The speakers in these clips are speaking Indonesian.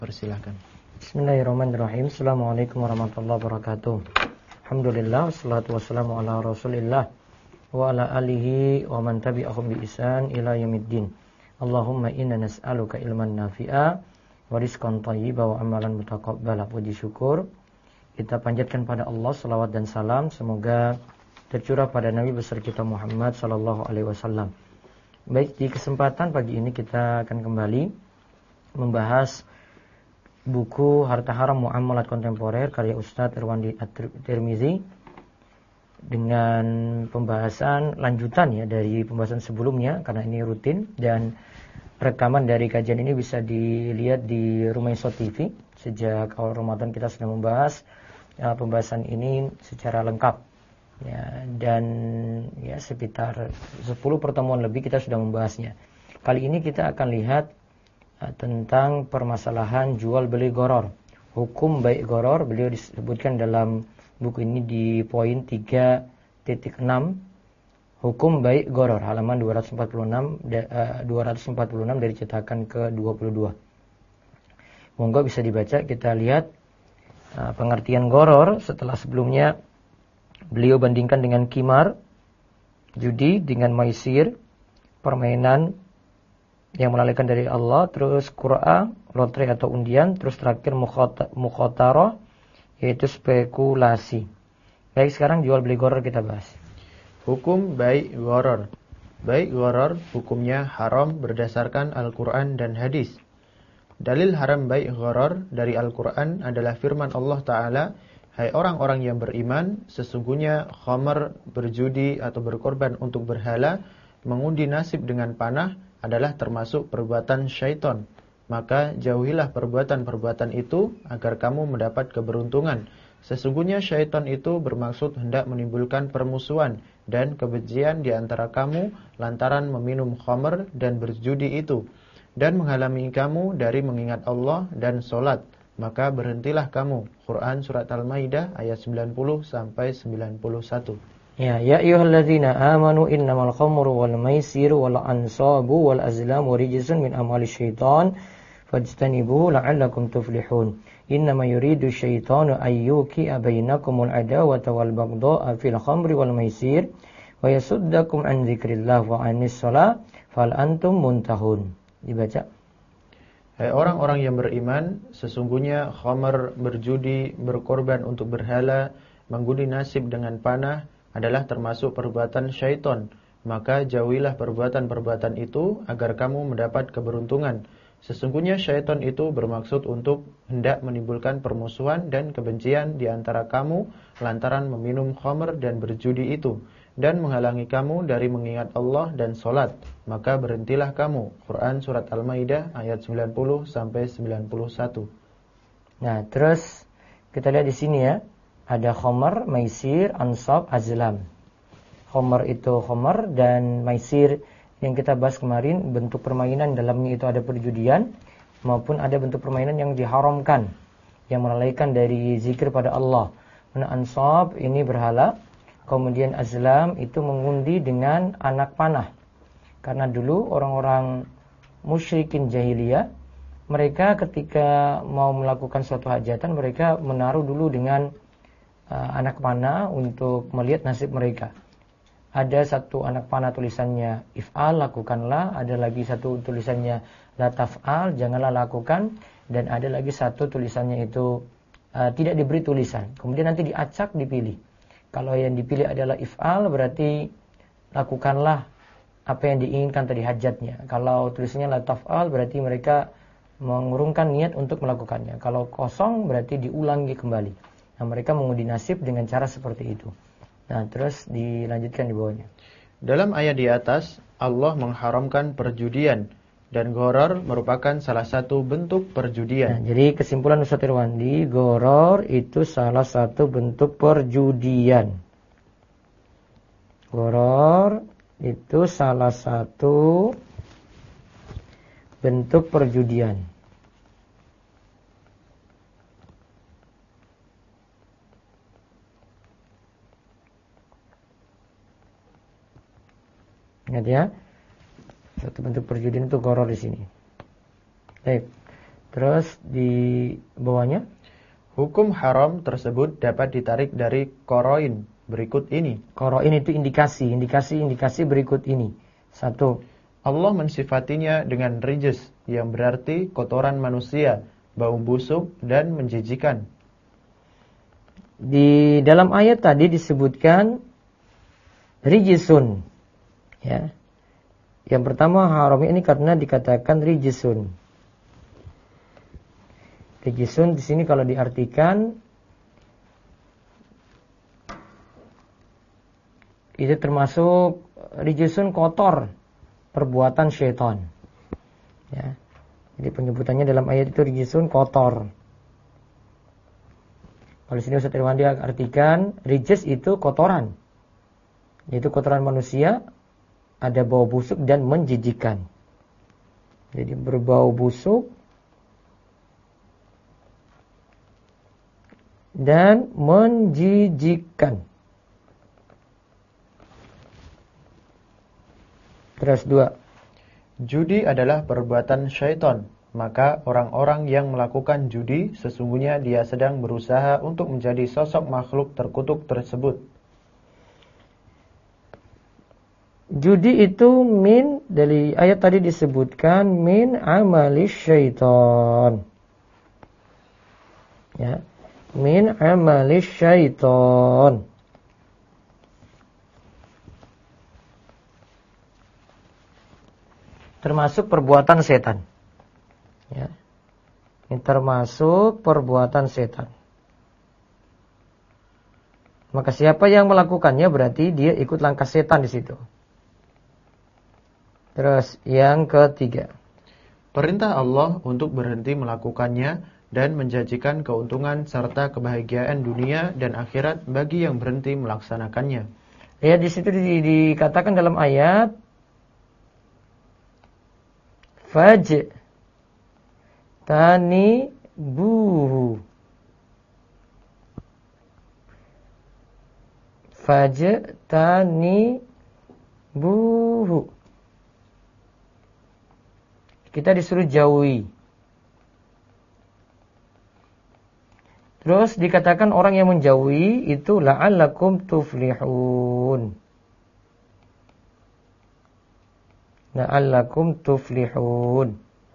Persilahkan. Bismillahirrahmanirrahim. Assalamualaikum warahmatullahi wabarakatuh. Alhamdulillah, wassalatu wassalamu ala rasulillah wa ala alihi wa man tabi'ahum bi ihsan ila yaumiddin. Allahumma inna nas'aluka ilman nafi'a wa rizqan thayyiban wa amalan mutaqabbala. Puji syukur kita panjatkan pada Allah salawat dan salam semoga tercurah pada Nabi besar kita Muhammad sallallahu alaihi wasallam. Baik, di kesempatan pagi ini kita akan kembali membahas buku Harta Haram Muamalat Kontemporer karya Ustadz Irwandi At-Tirmizi dengan pembahasan lanjutan ya dari pembahasan sebelumnya, karena ini rutin dan rekaman dari kajian ini bisa dilihat di Rumah Iso TV. Sejak awal Ramadan kita sudah membahas pembahasan ini secara lengkap ya, dan ya sekitar 10 pertemuan lebih kita sudah membahasnya. Kali ini kita akan lihat tentang permasalahan jual beli gharar. Hukum baik gharar beliau disebutkan dalam buku ini di poin 3.6. Hukum baik gharar halaman 246 dari cetakan ke-22. Monggo bisa dibaca, kita lihat pengertian gharar setelah sebelumnya beliau bandingkan dengan qimar, judi, dengan maisir, permainan yang melalaikan dari Allah, terus qur'a, lotre atau undian, terus terakhir mukhatarah, yaitu spekulasi. Baik, sekarang jual beli gharar kita bahas. Hukum baik gharar. Baik gharar hukumnya haram berdasarkan Al-Quran dan hadis. Dalil haram baik gharar dari Al-Quran adalah firman Allah Ta'ala, hai orang-orang yang beriman, sesungguhnya khamar, berjudi atau berkorban untuk berhala, mengundi nasib dengan panah adalah termasuk perbuatan syaitan. Maka jauhilah perbuatan-perbuatan itu agar kamu mendapat keberuntungan. Sesungguhnya syaitan itu bermaksud hendak menimbulkan permusuhan dan kebencian di antara kamu lantaran meminum khamr dan berjudi itu, dan menghalangi kamu dari mengingat Allah dan solat. Maka berhentilah kamu. Quran Surat Al-Maidah ayat 90 sampai 91. Ya ayyuhalladzina amanu innamal khamru wal maisiru wal ansabu wal azlamu rijsun min amali syaitan fajtanibuhu la'allakum tuflihun. Innama yuridu syaitanu ayyuki'a bainakumul adawata wal baghdha'a fil khamri wal maisir wa yasuddakum an dzikrillah wa anis shalah fal antum muntahun. Dibaca. Hai orang-orang yang beriman, sesungguhnya khamar, berjudi, berkorban untuk berhala, mengundi nasib dengan panah adalah termasuk perbuatan syaitan. Maka jauhilah perbuatan-perbuatan itu agar kamu mendapat keberuntungan. Sesungguhnya syaitan itu bermaksud untuk hendak menimbulkan permusuhan dan kebencian di antara kamu lantaran meminum khamr dan berjudi itu, dan menghalangi kamu dari mengingat Allah dan solat. Maka berhentilah kamu. Quran Surat Al-Maidah ayat 90 sampai 91. Nah, terus kita lihat di sini ya. Ada khamar, maisir, ansab, azlam. Khamar itu khamar dan maisir yang kita bahas kemarin bentuk permainan dalamnya itu ada perjudian maupun ada bentuk permainan yang diharamkan yang melalaikan dari zikir pada Allah. Ansab ini berhala, kemudian azlam itu mengundi dengan anak panah. Karena dulu orang-orang musyrikin jahiliyah, mereka ketika mau melakukan suatu hajatan mereka menaruh dulu dengan anak panah untuk melihat nasib mereka. Ada satu anak panah tulisannya if'al, lakukanlah. Ada lagi satu tulisannya la taf'al, janganlah lakukan. Dan ada lagi satu tulisannya itu tidak diberi tulisan. Kemudian nanti diacak, dipilih. Kalau yang dipilih adalah if'al, berarti lakukanlah apa yang diinginkan tadi hajatnya. Kalau tulisannya la taf'al, berarti mereka mengurungkan niat untuk melakukannya. Kalau kosong, berarti diulangi kembali. Nah, mereka mengundi nasib dengan cara seperti itu. Nah, terus dilanjutkan di bawahnya. Dalam ayat di atas, Allah mengharamkan perjudian, dan gharar merupakan salah satu bentuk perjudian. Nah, jadi kesimpulan Ustaz Irwandi, gharar itu salah satu bentuk perjudian. Gharar itu salah satu bentuk perjudian. Ingat ya, satu bentuk perjudian itu gharar di sini. Baik. Terus di bawahnya, hukum haram tersebut dapat ditarik dari qoroin berikut ini. qoroin itu indikasi berikut ini. 1. Allah mensifatinya dengan rijis, yang berarti kotoran manusia, bau busuk dan menjijikan. Di dalam ayat tadi disebutkan rijisun. Ya. Yang pertama haram ini karena dikatakan rijisun. Rijisun di sini kalau diartikan itu termasuk rijisun kotor, perbuatan syaitan. Ya. Jadi penyebutannya dalam ayat itu rijisun kotor. Kalau di sini Ustaz Irwandi artikan rijis itu kotoran. Yaitu kotoran manusia, ada bau busuk dan menjijikan. Jadi berbau busuk dan menjijikan. Terus 2. Judi adalah perbuatan syaitan, maka orang-orang yang melakukan judi sesungguhnya dia sedang berusaha untuk menjadi sosok makhluk terkutuk tersebut. Judi itu min, dari ayat tadi disebutkan min amalis syaitan. Ya. Min amalis syaitan. Termasuk perbuatan setan. Ya. Ini termasuk perbuatan setan. Maka siapa yang melakukannya berarti dia ikut langkah setan di situ. Terus yang ketiga, perintah Allah untuk berhenti melakukannya dan menjanjikan keuntungan serta kebahagiaan dunia dan akhirat bagi yang berhenti melaksanakannya. Ya, di situ dikatakan dalam ayat fajtanibuhu. Fajtanibuhu. Kita disuruh jauhi. Terus dikatakan orang yang menjauhi itu la'allakum tuflihun. La'allakum tuflihun.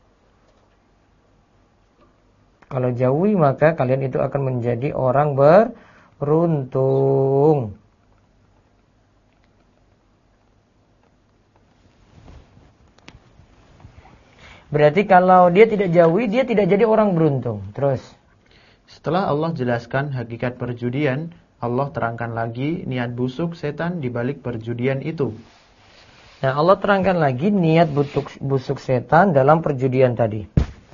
Kalau jauhi maka kalian itu akan menjadi orang beruntung. Berarti kalau dia tidak jauhi, dia tidak jadi orang beruntung. Terus, setelah Allah jelaskan hakikat perjudian, Allah terangkan lagi niat busuk setan di balik perjudian itu. Nah, Allah terangkan lagi niat busuk setan dalam perjudian tadi.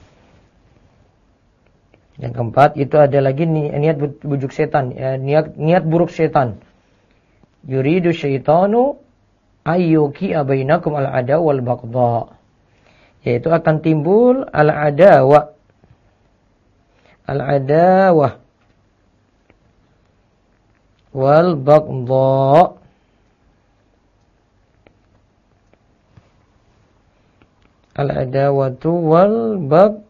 Yang keempat, itu ada lagi niat bujuk setan, niat buruk setan. Yuridu syaitanu ayyuki bainakum al-ada wal baghdha. Yaitu akan timbul al-adawah wal baghdha. Al-adawatu wal baghdha.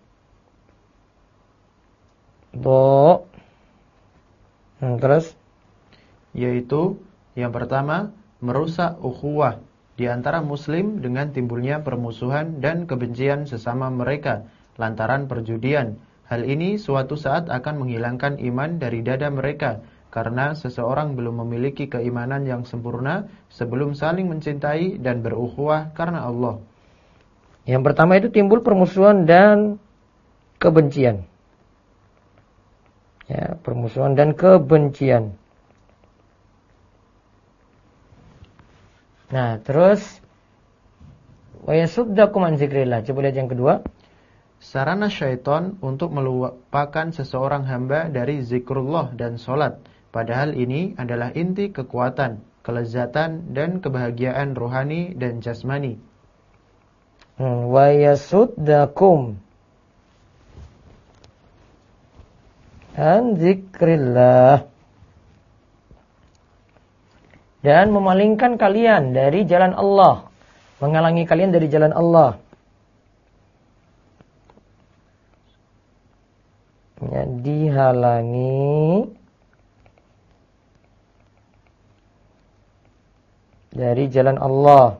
Terus, yaitu yang pertama merusak ukhuwah di antara muslim dengan timbulnya permusuhan dan kebencian sesama mereka lantaran perjudian. Hal ini suatu saat akan menghilangkan iman dari dada mereka karena seseorang belum memiliki keimanan yang sempurna sebelum saling mencintai dan berukhuwah karena Allah. Yang pertama itu timbul permusuhan dan kebencian. Ya, permusuhan dan kebencian. Nah, terus wa yasuddakum an dzikrillah. Coba lihat yang kedua. Sarana syaitan untuk melupakan seseorang hamba dari zikrullah dan solat. Padahal ini adalah inti kekuatan, kelezatan dan kebahagiaan rohani dan jasmani. Wa yasuddakum an dzikrillah. Dan memalingkan kalian dari jalan Allah, menghalangi kalian dari jalan Allah. Ya, dihalangi dari jalan Allah.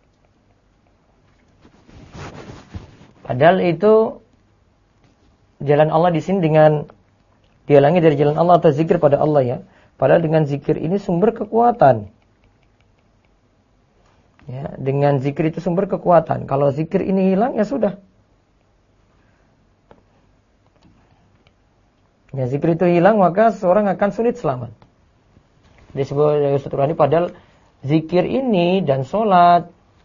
Padahal itu jalan Allah di sini dengan dihalangi dari jalan Allah atau zikir pada Allah ya. Padahal dengan zikir ini sumber kekuatan. Ya, dengan zikir itu sumber kekuatan. Kalau zikir ini hilang ya sudah. Ya, zikir itu hilang maka seorang akan sulit selamat. Disebut dari Ustaz Turani, padahal zikir ini dan sholat,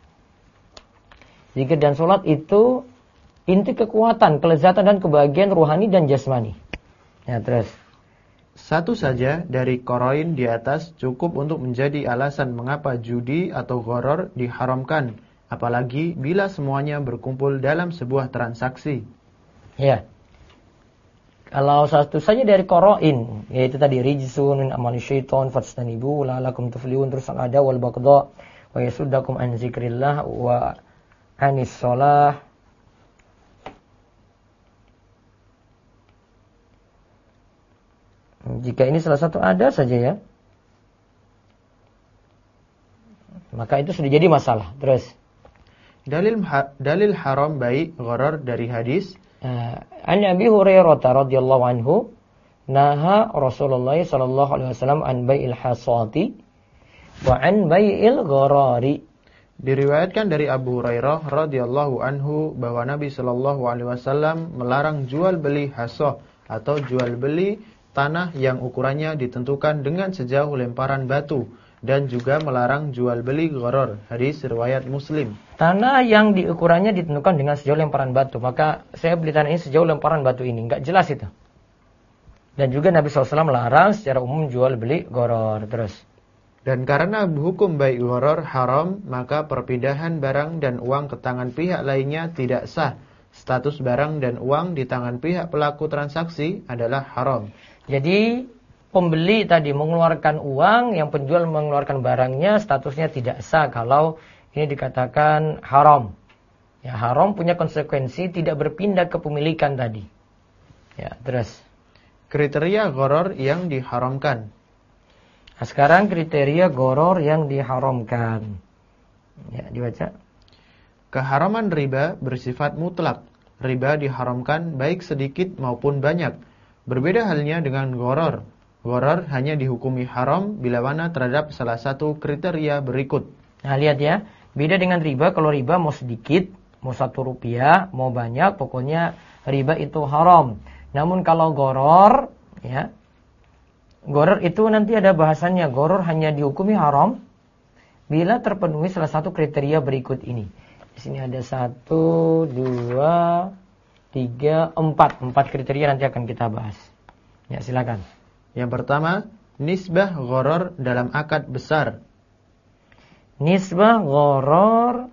zikir dan sholat itu inti kekuatan, kelezatan dan kebahagiaan rohani dan jasmani. Ya, terus. Satu saja dari qarain di atas cukup untuk menjadi alasan mengapa judi atau gharar diharamkan, apalagi bila semuanya berkumpul dalam sebuah transaksi. Ya. Kalau satu saja dari qarain, yaitu tadi rijsun min amali syaitan fastanibu la'allakum tuflihun, terus ada wal baghdha wa yasuddakum an zikrillah wa anis shalah. Jika ini salah satu ada saja ya, maka itu sudah jadi masalah. Terus dalil haram bai gharar dari hadis an Abi Hurairah radhiyallahu anhu naha Rasulullah sallallahu alaihi wasallam an bai'il hasati wa an bai'il gharari. Diriwayatkan dari Abu Hurairah radhiyallahu anhu bahwa Nabi sallallahu alaihi wasallam melarang jual beli hasah atau jual beli tanah yang ukurannya ditentukan dengan sejauh lemparan batu, dan juga melarang jual beli gharar. Hadis riwayat Muslim. Tanah yang ukurannya ditentukan dengan sejauh lemparan batu. Maka saya beli tanah ini sejauh lemparan batu ini, enggak jelas itu. Dan juga Nabi SAW melarang secara umum jual beli gharar. Terus. Dan karena hukum bai gharar haram, maka perpindahan barang dan uang ke tangan pihak lainnya tidak sah. Status barang dan uang di tangan pihak pelaku transaksi adalah haram. Jadi pembeli tadi mengeluarkan uang, yang penjual mengeluarkan barangnya, statusnya tidak sah kalau ini dikatakan haram. Ya, haram punya konsekuensi tidak berpindah kepemilikan tadi. Ya, terus. Kriteria gharar yang diharamkan. Nah, sekarang kriteria gharar yang diharamkan. Ya, dibaca. Keharaman riba bersifat mutlak. Riba diharamkan baik sedikit maupun banyak. Berbeda halnya dengan gharar. Gharar hanya dihukumi haram bila mana terhadap salah satu kriteria berikut. Nah, lihat ya. Beda dengan riba, kalau riba mau sedikit, mau 1 rupiah, mau banyak, pokoknya riba itu haram. Namun kalau gharar, ya, gharar itu nanti ada bahasannya. Gharar hanya dihukumi haram bila terpenuhi salah satu kriteria berikut ini. Di sini ada 1, 2, 3, 4. 4 kriteria nanti akan kita bahas. Ya, silakan. Yang pertama, nisbah gharar dalam akad besar. Nisbah gharar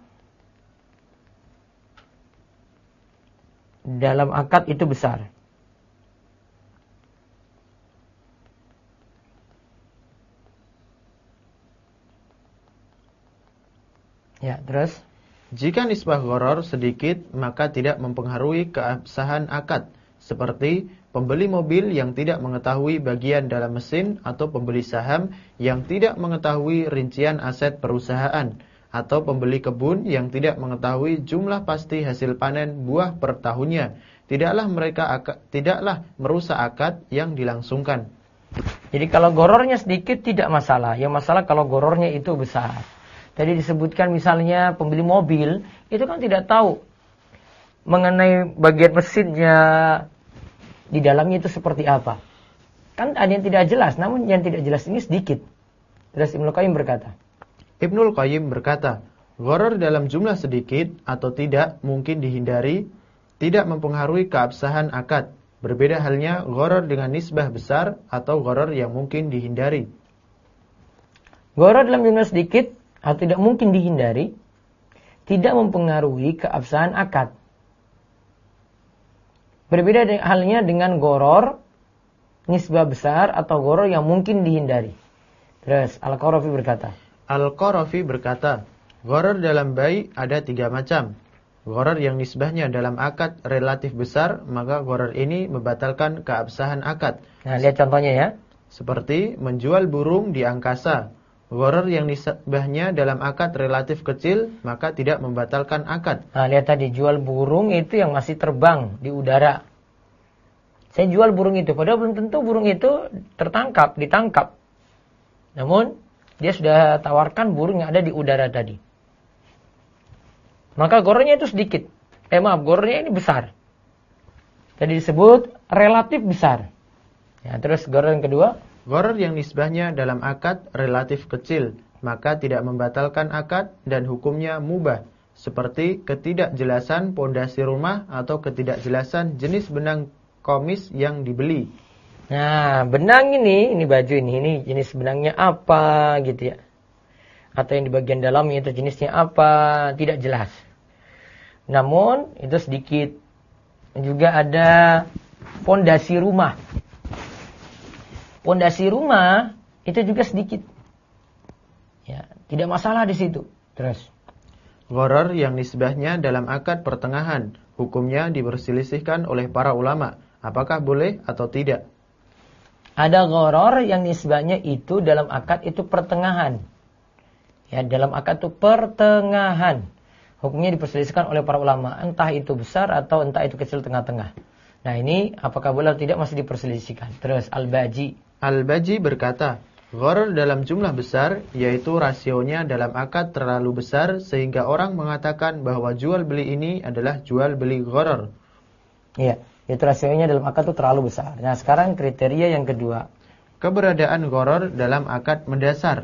dalam akad itu besar. Ya, terus. Jika nisbah gharar sedikit, maka tidak mempengaruhi keabsahan akad. Seperti pembeli mobil yang tidak mengetahui bagian dalam mesin, atau pembeli saham yang tidak mengetahui rincian aset perusahaan, atau pembeli kebun yang tidak mengetahui jumlah pasti hasil panen buah per tahunnya. Tidaklah merusak akad yang dilangsungkan. Jadi kalau ghararnya sedikit tidak masalah. Yang masalah kalau ghararnya itu besar. Tadi disebutkan misalnya pembeli mobil, itu kan tidak tahu mengenai bagian mesinnya di dalamnya itu seperti apa. Kan ada yang tidak jelas, namun yang tidak jelas ini sedikit. Terus Ibnul Qayyim berkata. Ibnul Qayyim berkata, gharar dalam jumlah sedikit atau tidak mungkin dihindari, tidak mempengaruhi keabsahan akad. Berbeda halnya gharar dengan nisbah besar atau gharar yang mungkin dihindari. Gharar dalam jumlah sedikit atau tidak mungkin dihindari, tidak mempengaruhi keabsahan akad. Berbeda halnya dengan gharar nisbah besar atau gharar yang mungkin dihindari. Terus Al-Qarafi berkata. Al-Qarafi berkata, gharar dalam bai ada 3 macam. Gharar yang nisbahnya dalam akad relatif besar, maka gharar ini membatalkan keabsahan akad. Nah, lihat contohnya ya. Seperti menjual burung di angkasa. Gharar yang nisbahnya dalam akad relatif kecil, maka tidak membatalkan akad. Nah, lihat tadi, jual burung itu yang masih terbang di udara. Saya jual burung itu, padahal belum tentu burung itu ditangkap. Namun, dia sudah tawarkan burung yang ada di udara tadi. Maka ghararnya itu sedikit. Ghararnya ini besar. Tadi disebut relatif besar. Ya, terus gharar yang kedua. Gharar yang nisbahnya dalam akad relatif kecil, maka tidak membatalkan akad dan hukumnya mubah. Seperti ketidakjelasan pondasi rumah atau ketidakjelasan jenis benang komis yang dibeli. Nah, benang ini baju ini jenis benangnya apa gitu ya. Atau yang di bagian dalamnya itu jenisnya apa, tidak jelas. Namun, itu sedikit. Juga ada pondasi rumah. Pondasi rumah itu juga sedikit. Ya, tidak masalah di situ. Terus. Gharar yang nisbahnya dalam akad pertengahan, hukumnya diperselisihkan oleh para ulama. Apakah boleh atau tidak? Ada gharar yang nisbahnya itu dalam akad itu pertengahan. Ya, dalam akad itu pertengahan. Hukumnya diperselisihkan oleh para ulama. Entah itu besar atau entah itu kecil tengah-tengah. Nah, ini apakah boleh atau tidak masih diperselisihkan. Terus Al-Baji. Al-Baji berkata, gharar dalam jumlah besar, yaitu rasionya dalam akad terlalu besar sehingga orang mengatakan bahwa jual beli ini adalah jual beli gharar. Iya, itu rasionya dalam akad itu terlalu besar. Nah, sekarang kriteria yang kedua. Keberadaan gharar dalam akad mendasar.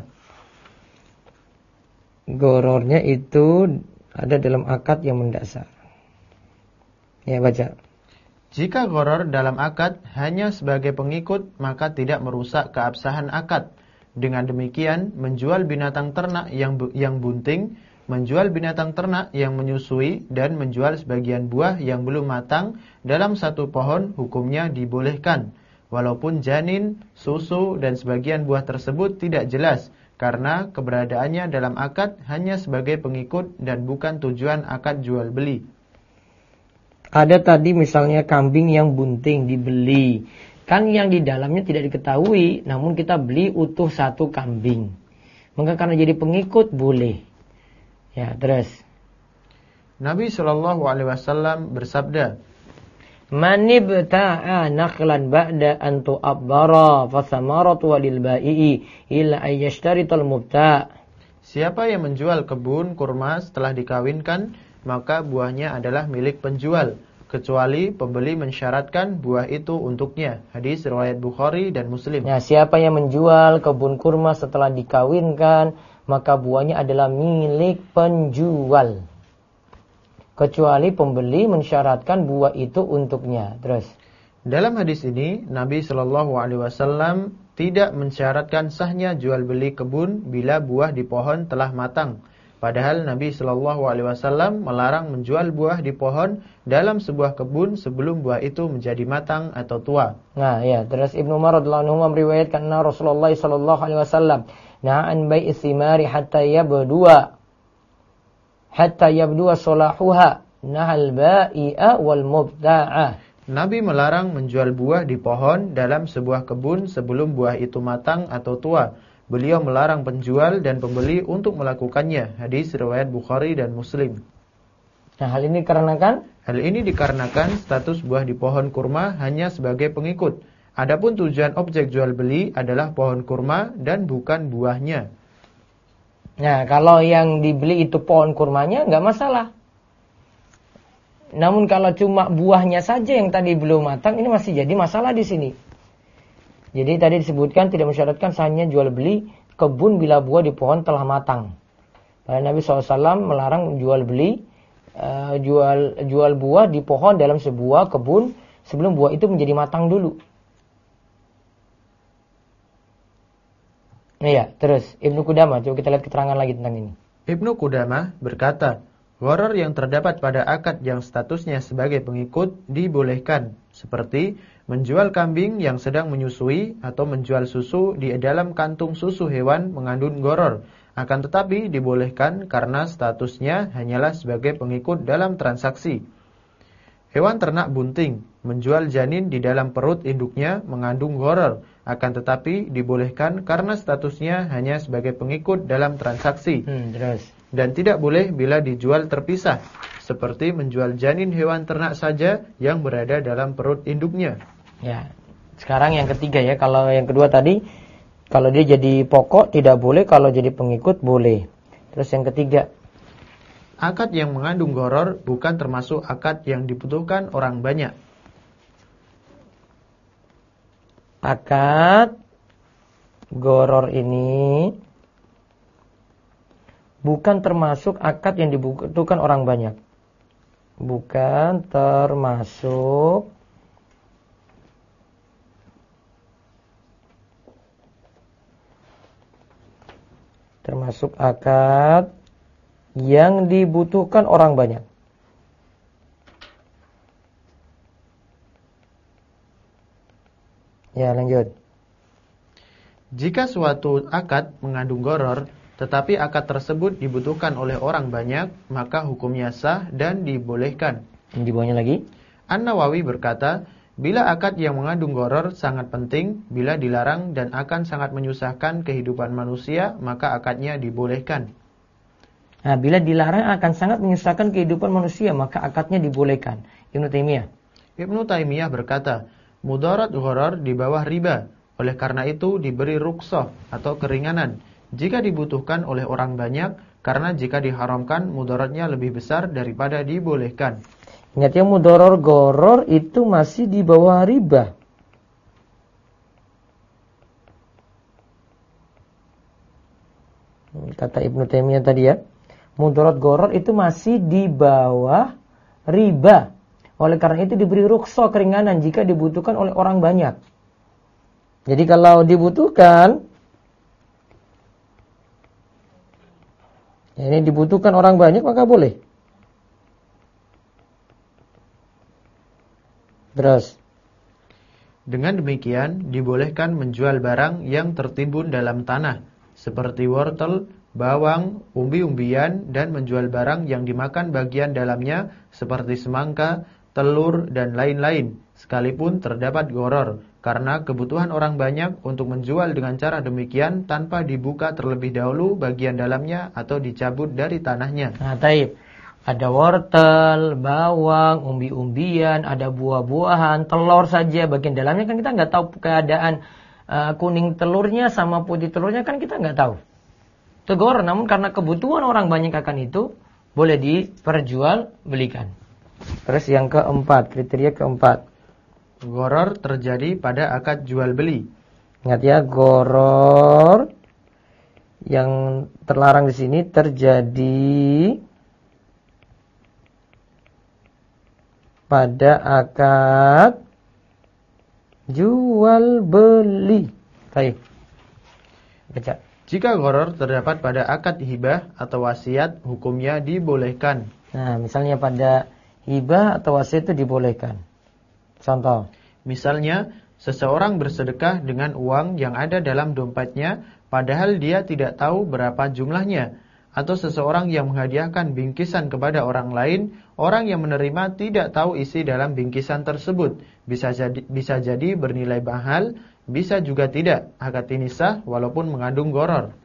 Ghararnya itu ada dalam akad yang mendasar. Ya, baca. Jika gharar dalam akad hanya sebagai pengikut, maka tidak merusak keabsahan akad. Dengan demikian, menjual binatang ternak yang bunting, menjual binatang ternak yang menyusui, dan menjual sebagian buah yang belum matang dalam satu pohon hukumnya dibolehkan. Walaupun janin, susu, dan sebagian buah tersebut tidak jelas, karena keberadaannya dalam akad hanya sebagai pengikut dan bukan tujuan akad jual beli. Ada tadi misalnya kambing yang bunting dibeli. Kan yang di dalamnya tidak diketahui, namun kita beli utuh satu kambing. Maka karena jadi pengikut boleh. Ya, terus. Nabi SAW bersabda, Man ibta'a naqlan ba'da an tu'abbara fa samaratu lil bai'i illa ay yashtarital mubta'. Siapa yang menjual kebun kurma setelah dikawinkan, maka buahnya adalah milik penjual, kecuali pembeli mensyaratkan buah itu untuknya. Hadis riwayat Bukhari dan Muslim. Ya, siapa yang menjual kebun kurma setelah dikawinkan, maka buahnya adalah milik penjual, kecuali pembeli mensyaratkan buah itu untuknya. Terus. Dalam hadis ini, Nabi SAW tidak mensyaratkan sahnya jual beli kebun bila buah di pohon telah matang. Padahal Nabi SAW melarang menjual buah di pohon dalam sebuah kebun sebelum buah itu menjadi matang atau tua. Nah, ya, terus Ibnu Umar radhiyallahu anhu meriwayatkan Rasulullah SAW na'an bai'i thimari hatta yabdua salahuha nahal bai'a wal mubta'ah. Nabi melarang menjual buah di pohon dalam sebuah kebun sebelum buah itu matang atau tua. Beliau melarang penjual dan pembeli untuk melakukannya. Hadis riwayat Bukhari dan Muslim. Nah, hal ini dikarenakan status buah di pohon kurma hanya sebagai pengikut. Adapun tujuan objek jual beli adalah pohon kurma dan bukan buahnya. Nah, kalau yang dibeli itu pohon kurmanya nggak masalah. Namun kalau cuma buahnya saja yang tadi belum matang, ini masih jadi masalah di sini. Jadi tadi disebutkan tidak mensyaratkan sahnya jual beli kebun bila buah di pohon telah matang. Padahal Nabi SAW melarang jual beli jual buah di pohon dalam sebuah kebun sebelum buah itu menjadi matang dulu. Iya, terus Ibnu Qudamah, coba kita lihat keterangan lagi tentang ini. Ibnu Qudamah berkata, gharar yang terdapat pada akad yang statusnya sebagai pengikut dibolehkan, seperti menjual kambing yang sedang menyusui atau menjual susu di dalam kantung susu hewan mengandung gharar, Akan tetapi dibolehkan karena statusnya hanyalah sebagai pengikut dalam transaksi. Hewan ternak bunting menjual janin di dalam perut induknya mengandung gharar, akan tetapi dibolehkan karena statusnya hanya sebagai pengikut dalam transaksi. Dan tidak boleh bila dijual terpisah, seperti menjual janin hewan ternak saja yang berada dalam perut induknya. Ya. Sekarang yang ketiga ya, kalau yang kedua tadi kalau dia jadi pokok tidak boleh, kalau jadi pengikut boleh. Terus yang ketiga, akad yang mengandung gharar bukan termasuk akad yang dibutuhkan orang banyak. Akad gharar ini bukan termasuk akad yang dibutuhkan orang banyak. Bukan termasuk akad yang dibutuhkan orang banyak. Ya, lanjut. Jika suatu akad mengandung gharar, tetapi akad tersebut dibutuhkan oleh orang banyak, maka hukumnya sah dan dibolehkan. Di bawahnya lagi. An-Nawawi berkata, bila akad yang mengandung gharar sangat penting, bila dilarang dan akan sangat menyusahkan kehidupan manusia, maka akadnya dibolehkan. Nah, bila dilarang akan sangat menyusahkan kehidupan manusia, maka akadnya dibolehkan. Ibnu Taimiyah berkata, mudarat gharar di bawah riba. Oleh karena itu diberi rukhsah atau keringanan jika dibutuhkan oleh orang banyak, karena jika diharamkan mudaratnya lebih besar daripada dibolehkan. Ingat ya, mudarat gharar itu masih di bawah riba. Kata Ibnu Taimiyah tadi ya, mudarat gharar itu masih di bawah riba. Oleh karena itu diberi rukhsah keringanan jika dibutuhkan oleh orang banyak. Jadi kalau dibutuhkan, ini dibutuhkan orang banyak maka boleh. Terus, dengan demikian dibolehkan menjual barang yang tertimbun dalam tanah, seperti wortel, bawang, umbi-umbian, dan menjual barang yang dimakan bagian dalamnya, seperti semangka, telur, dan lain-lain, sekalipun terdapat gharar, karena kebutuhan orang banyak untuk menjual dengan cara demikian tanpa dibuka terlebih dahulu bagian dalamnya atau dicabut dari tanahnya. Nah, taib. Ada wortel, bawang, umbi-umbian, ada buah-buahan, telur saja bagian dalamnya kan kita nggak tahu keadaan kuning telurnya sama putih telurnya kan kita nggak tahu. Itu gharar, namun karena kebutuhan orang banyak akan itu boleh diperjualbelikan. Terus yang keempat, kriteria keempat. Gharar terjadi pada akad jual beli. Ingat ya, gharar yang terlarang di sini terjadi pada akad jual beli. Baik. Baca. Jika gharar terdapat pada akad hibah atau wasiat, hukumnya dibolehkan. Nah, misalnya pada hibah atau wasiat itu dibolehkan. Contoh. Misalnya, seseorang bersedekah dengan uang yang ada dalam dompetnya, padahal dia tidak tahu berapa jumlahnya. Atau seseorang yang menghadiahkan bingkisan kepada orang lain, orang yang menerima tidak tahu isi dalam bingkisan tersebut. Bisa jadi bernilai mahal, bisa juga tidak. Akad ini sah walaupun mengandung gharar.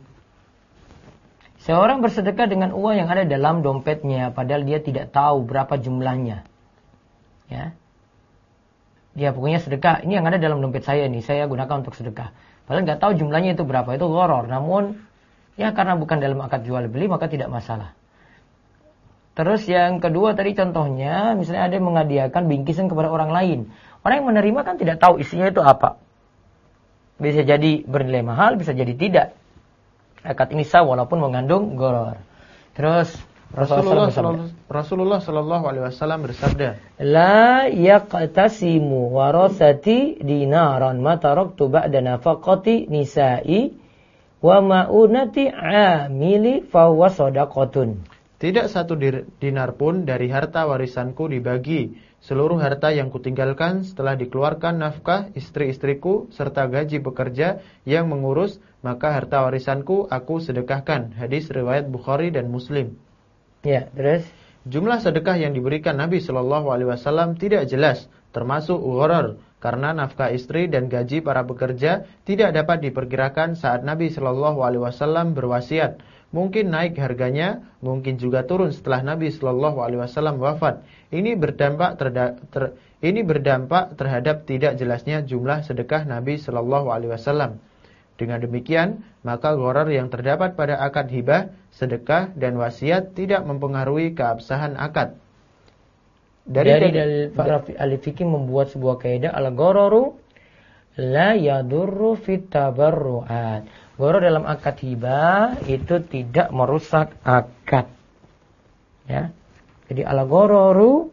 Seorang bersedekah dengan uang yang ada dalam dompetnya, padahal dia tidak tahu berapa jumlahnya. Ya. Dia pokoknya sedekah, ini yang ada dalam dompet saya nih, saya gunakan untuk sedekah. Padahal nggak tahu jumlahnya itu berapa, itu gharar. Namun ya karena bukan dalam akad jual beli maka tidak masalah. Terus yang kedua tadi contohnya, misalnya ada yang menghadiahkan bingkisan kepada orang lain. Orang yang menerima kan tidak tahu isinya itu apa. Bisa jadi bernilai mahal, bisa jadi tidak. Akad ini sah walaupun mengandung gharar. Terus Rasulullah sallallahu alaihi wasallam bersabda, la yaqtasimu warasati dinaran ma taraktu ba'da nafaqati nisa'i wa ma'unati amili fa huwa shadaqatun. Tidak satu dinar pun dari harta warisanku dibagi Seluruh harta yang kutinggalkan setelah dikeluarkan nafkah istri-istriku serta gaji pekerja yang mengurus, maka harta warisanku aku sedekahkan. Hadis riwayat Bukhari dan Muslim. Ya, terus Jumlah sedekah yang diberikan Nabi Shallallahu Alaihi Wasallam tidak jelas, termasuk gharar, karena nafkah istri dan gaji para pekerja tidak dapat diperkirakan saat Nabi Shallallahu Alaihi Wasallam berwasiat. Mungkin naik harganya, mungkin juga turun setelah Nabi Shallallahu Alaihi Wasallam wafat. Ini berdampak terhadap tidak jelasnya jumlah sedekah Nabi Shallallahu Alaihi Wasallam. Dengan demikian, maka gharar yang terdapat pada akad hibah, sedekah, dan wasiat tidak mempengaruhi keabsahan akad. Dari para ahli fikih membuat sebuah kaidah al-ghararu la yadurru fit tabarruat. Gharar dalam akad hibah itu tidak merusak akad. Ya. Jadi al-ghararu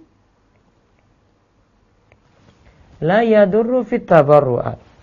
la yadurru fit tabarruat.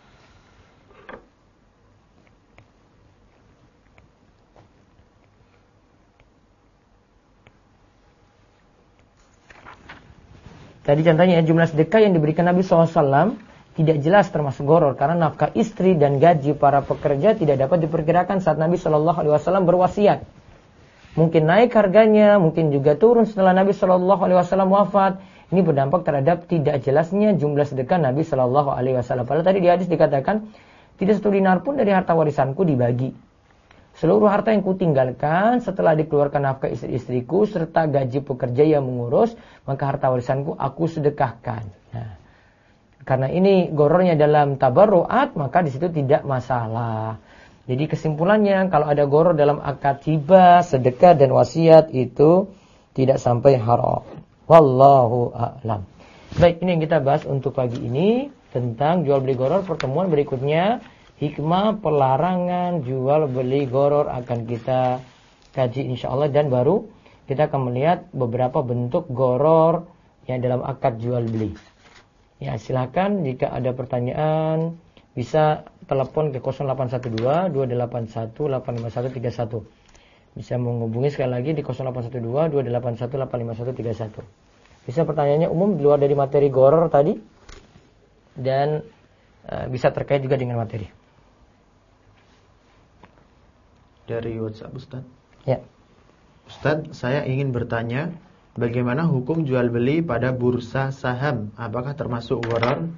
Tadi contohnya jumlah sedekah yang diberikan Nabi SAW tidak jelas termasuk gharar karena nafkah istri dan gaji para pekerja tidak dapat diperkirakan saat Nabi SAW berwasiat. Mungkin naik harganya, mungkin juga turun setelah Nabi SAW wafat. Ini berdampak terhadap tidak jelasnya jumlah sedekah Nabi SAW. Padahal tadi di hadis dikatakan tidak satu dinar pun dari harta warisanku dibagi. Seluruh harta yang kutinggalkan setelah dikeluarkan nafkah istri-istriku serta gaji pekerja yang mengurus, maka harta warisanku aku sedekahkan. Nah, karena ini ghararnya dalam tabarruat, maka di situ tidak masalah. Jadi kesimpulannya, kalau ada gharar dalam akad hibah, sedekah dan wasiat itu tidak sampai haram. Wallahu a'lam. Baik, ini yang kita bahas untuk pagi ini tentang jual beli gharar. Pertemuan berikutnya hikmah pelarangan jual beli gharar akan kita kaji insyaallah, dan baru kita akan melihat beberapa bentuk gharar yang dalam akad jual beli. Ya, silakan jika ada pertanyaan bisa telepon ke 0812 281 85131. Bisa menghubungi sekali lagi di 0812 281 85131. Bisa pertanyaannya umum di luar dari materi gharar tadi dan bisa terkait juga dengan materi. Dari WhatsApp Ustaz. Ya. Ustaz, saya ingin bertanya, bagaimana hukum jual beli pada bursa saham? Apakah termasuk gharar?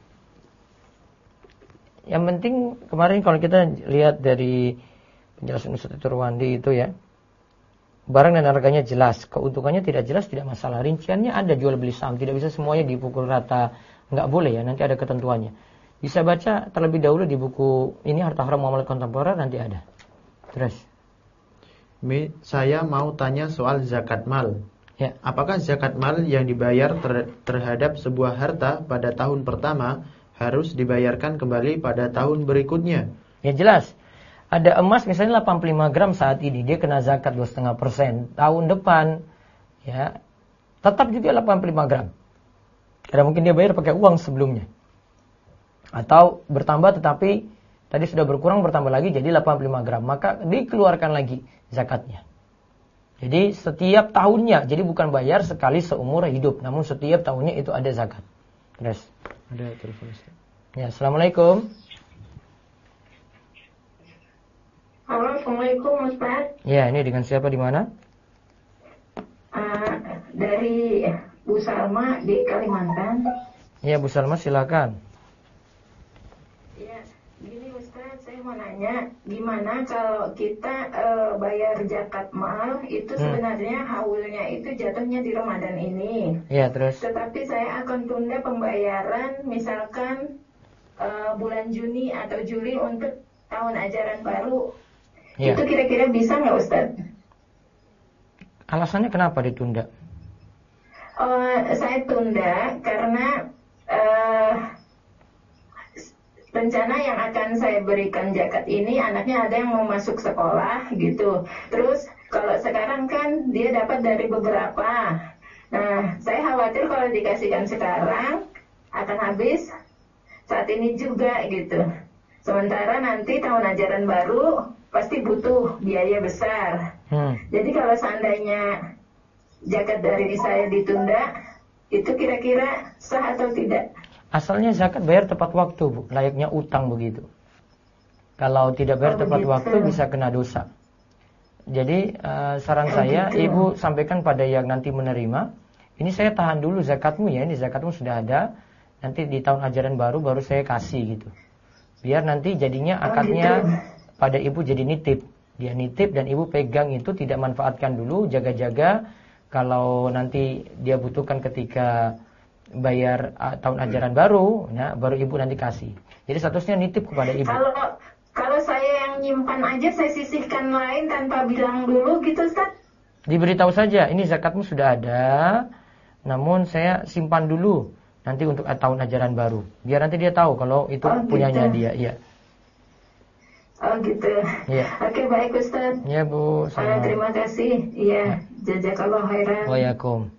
Yang penting kemarin kalau kita lihat dari penjelasan Ustaz Turwandi itu ya, barang dan harganya jelas, keuntungannya tidak jelas tidak masalah. Rinciannya ada jual beli saham, tidak bisa semuanya dipukul rata, nggak boleh ya, nanti ada ketentuannya. Bisa baca terlebih dahulu di buku ini Harta Haram Muamalat Kontemporer, nanti ada. Terus saya mau tanya soal zakat mal. Ya. Apakah zakat mal yang dibayar terhadap sebuah harta pada tahun pertama harus dibayarkan kembali pada tahun berikutnya? Ya jelas. Ada emas misalnya 85 gram saat ini, dia kena zakat 2,5%. Tahun depan ya tetap juga 85 gram. Karena mungkin dia bayar pakai uang sebelumnya. Atau bertambah tetapi tadi sudah berkurang bertambah lagi jadi 85 gram. Maka dikeluarkan lagi zakatnya. Jadi setiap tahunnya. Jadi bukan bayar sekali seumur hidup. Namun setiap tahunnya itu ada zakat. Terus. Ada telepon. Ya, Assalamualaikum. Halo, Assalamualaikum Ustaz. Ya, ini dengan siapa di mana? Dari Bu Salma di Kalimantan. Ya, Bu Salma silakan. Ya, gini Ustaz, saya mau nanya, gimana kalau kita bayar zakat mal itu sebenarnya haulnya itu jatuhnya di Ramadan ini. Ya, terus. Tetapi saya akan tunda pembayaran misalkan bulan Juni atau Juli untuk tahun ajaran baru. Ya. Itu kira-kira bisa nggak Ustaz? Alasannya kenapa ditunda? Saya tunda karena rencana yang akan saya berikan zakat ini anaknya ada yang mau masuk sekolah gitu. Terus kalau sekarang kan dia dapat dari beberapa. Nah, saya khawatir kalau dikasihkan sekarang akan habis saat ini juga gitu. Sementara nanti tahun ajaran baru pasti butuh biaya besar. Jadi kalau seandainya zakat dari saya ditunda, itu kira-kira sah atau tidak? Asalnya zakat bayar tepat waktu, Bu. Layaknya utang begitu. Kalau tidak bayar tepat waktu bisa kena dosa. Jadi saran saya, Ibu sampaikan pada yang nanti menerima, ini saya tahan dulu zakatmu ya, ini zakatmu sudah ada, nanti di tahun ajaran baru saya kasih gitu. Biar nanti jadinya akadnya pada Ibu jadi nitip. Dia nitip dan Ibu pegang itu, tidak manfaatkan dulu, jaga-jaga. Kalau nanti dia butuhkan ketika bayar tahun ajaran baru, nah baru Ibu nanti kasih. Jadi statusnya nitip kepada Ibu. Kalau saya yang nyimpan aja, saya sisihkan lain tanpa bilang dulu gitu, Ustaz? Diberitahu saja, ini zakatmu sudah ada, namun saya simpan dulu nanti untuk tahun ajaran baru. Biar nanti dia tahu kalau itu punyanya dia. Iya. Oh gitu. Iya. Oke, baik Ustaz. Iya Bu. Terima kasih. Iya. Jazakallah khairan. Waalaikumsalam.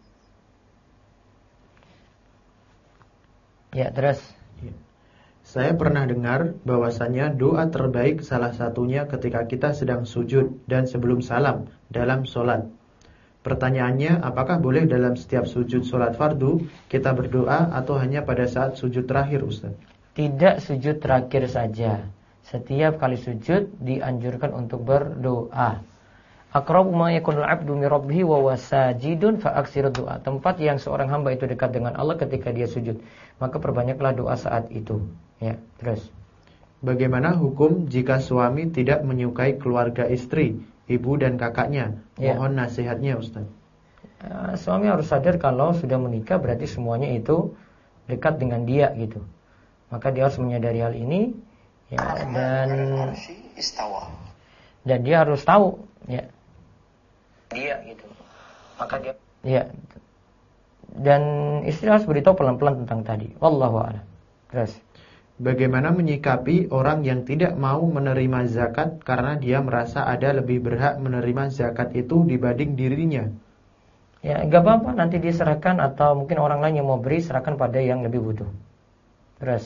Ya, terus. Saya pernah dengar bahwasanya doa terbaik salah satunya ketika kita sedang sujud dan sebelum salam dalam sholat. Pertanyaannya, apakah boleh dalam setiap sujud sholat fardu kita berdoa atau hanya pada saat sujud terakhir, Ustaz? Tidak sujud terakhir saja. Setiap kali sujud dianjurkan untuk berdoa. Aqrabu ma yakunul 'abdu min rabbih wa huwa sajidun fa aksiru doa. Tempat yang seorang hamba itu dekat dengan Allah ketika dia sujud, maka perbanyaklah doa saat itu. Ya, terus. Bagaimana hukum jika suami tidak menyukai keluarga istri, ibu dan kakaknya? Mohon nasihatnya, Ustaz. Suami harus sadar kalau sudah menikah berarti semuanya itu dekat dengan dia gitu. Maka dia harus menyadari hal ini ya, dan dia harus tahu ya. Dia gitu. Maka dia ya. Dan istri harus beritahu pelan-pelan tentang tadi. Wallahu a'lam. Terus. Bagaimana menyikapi orang yang tidak mau menerima zakat karena dia merasa ada lebih berhak menerima zakat itu dibanding dirinya? Ya, enggak apa-apa, nanti diserahkan atau mungkin orang lain yang mau beri serahkan pada yang lebih butuh. Terus.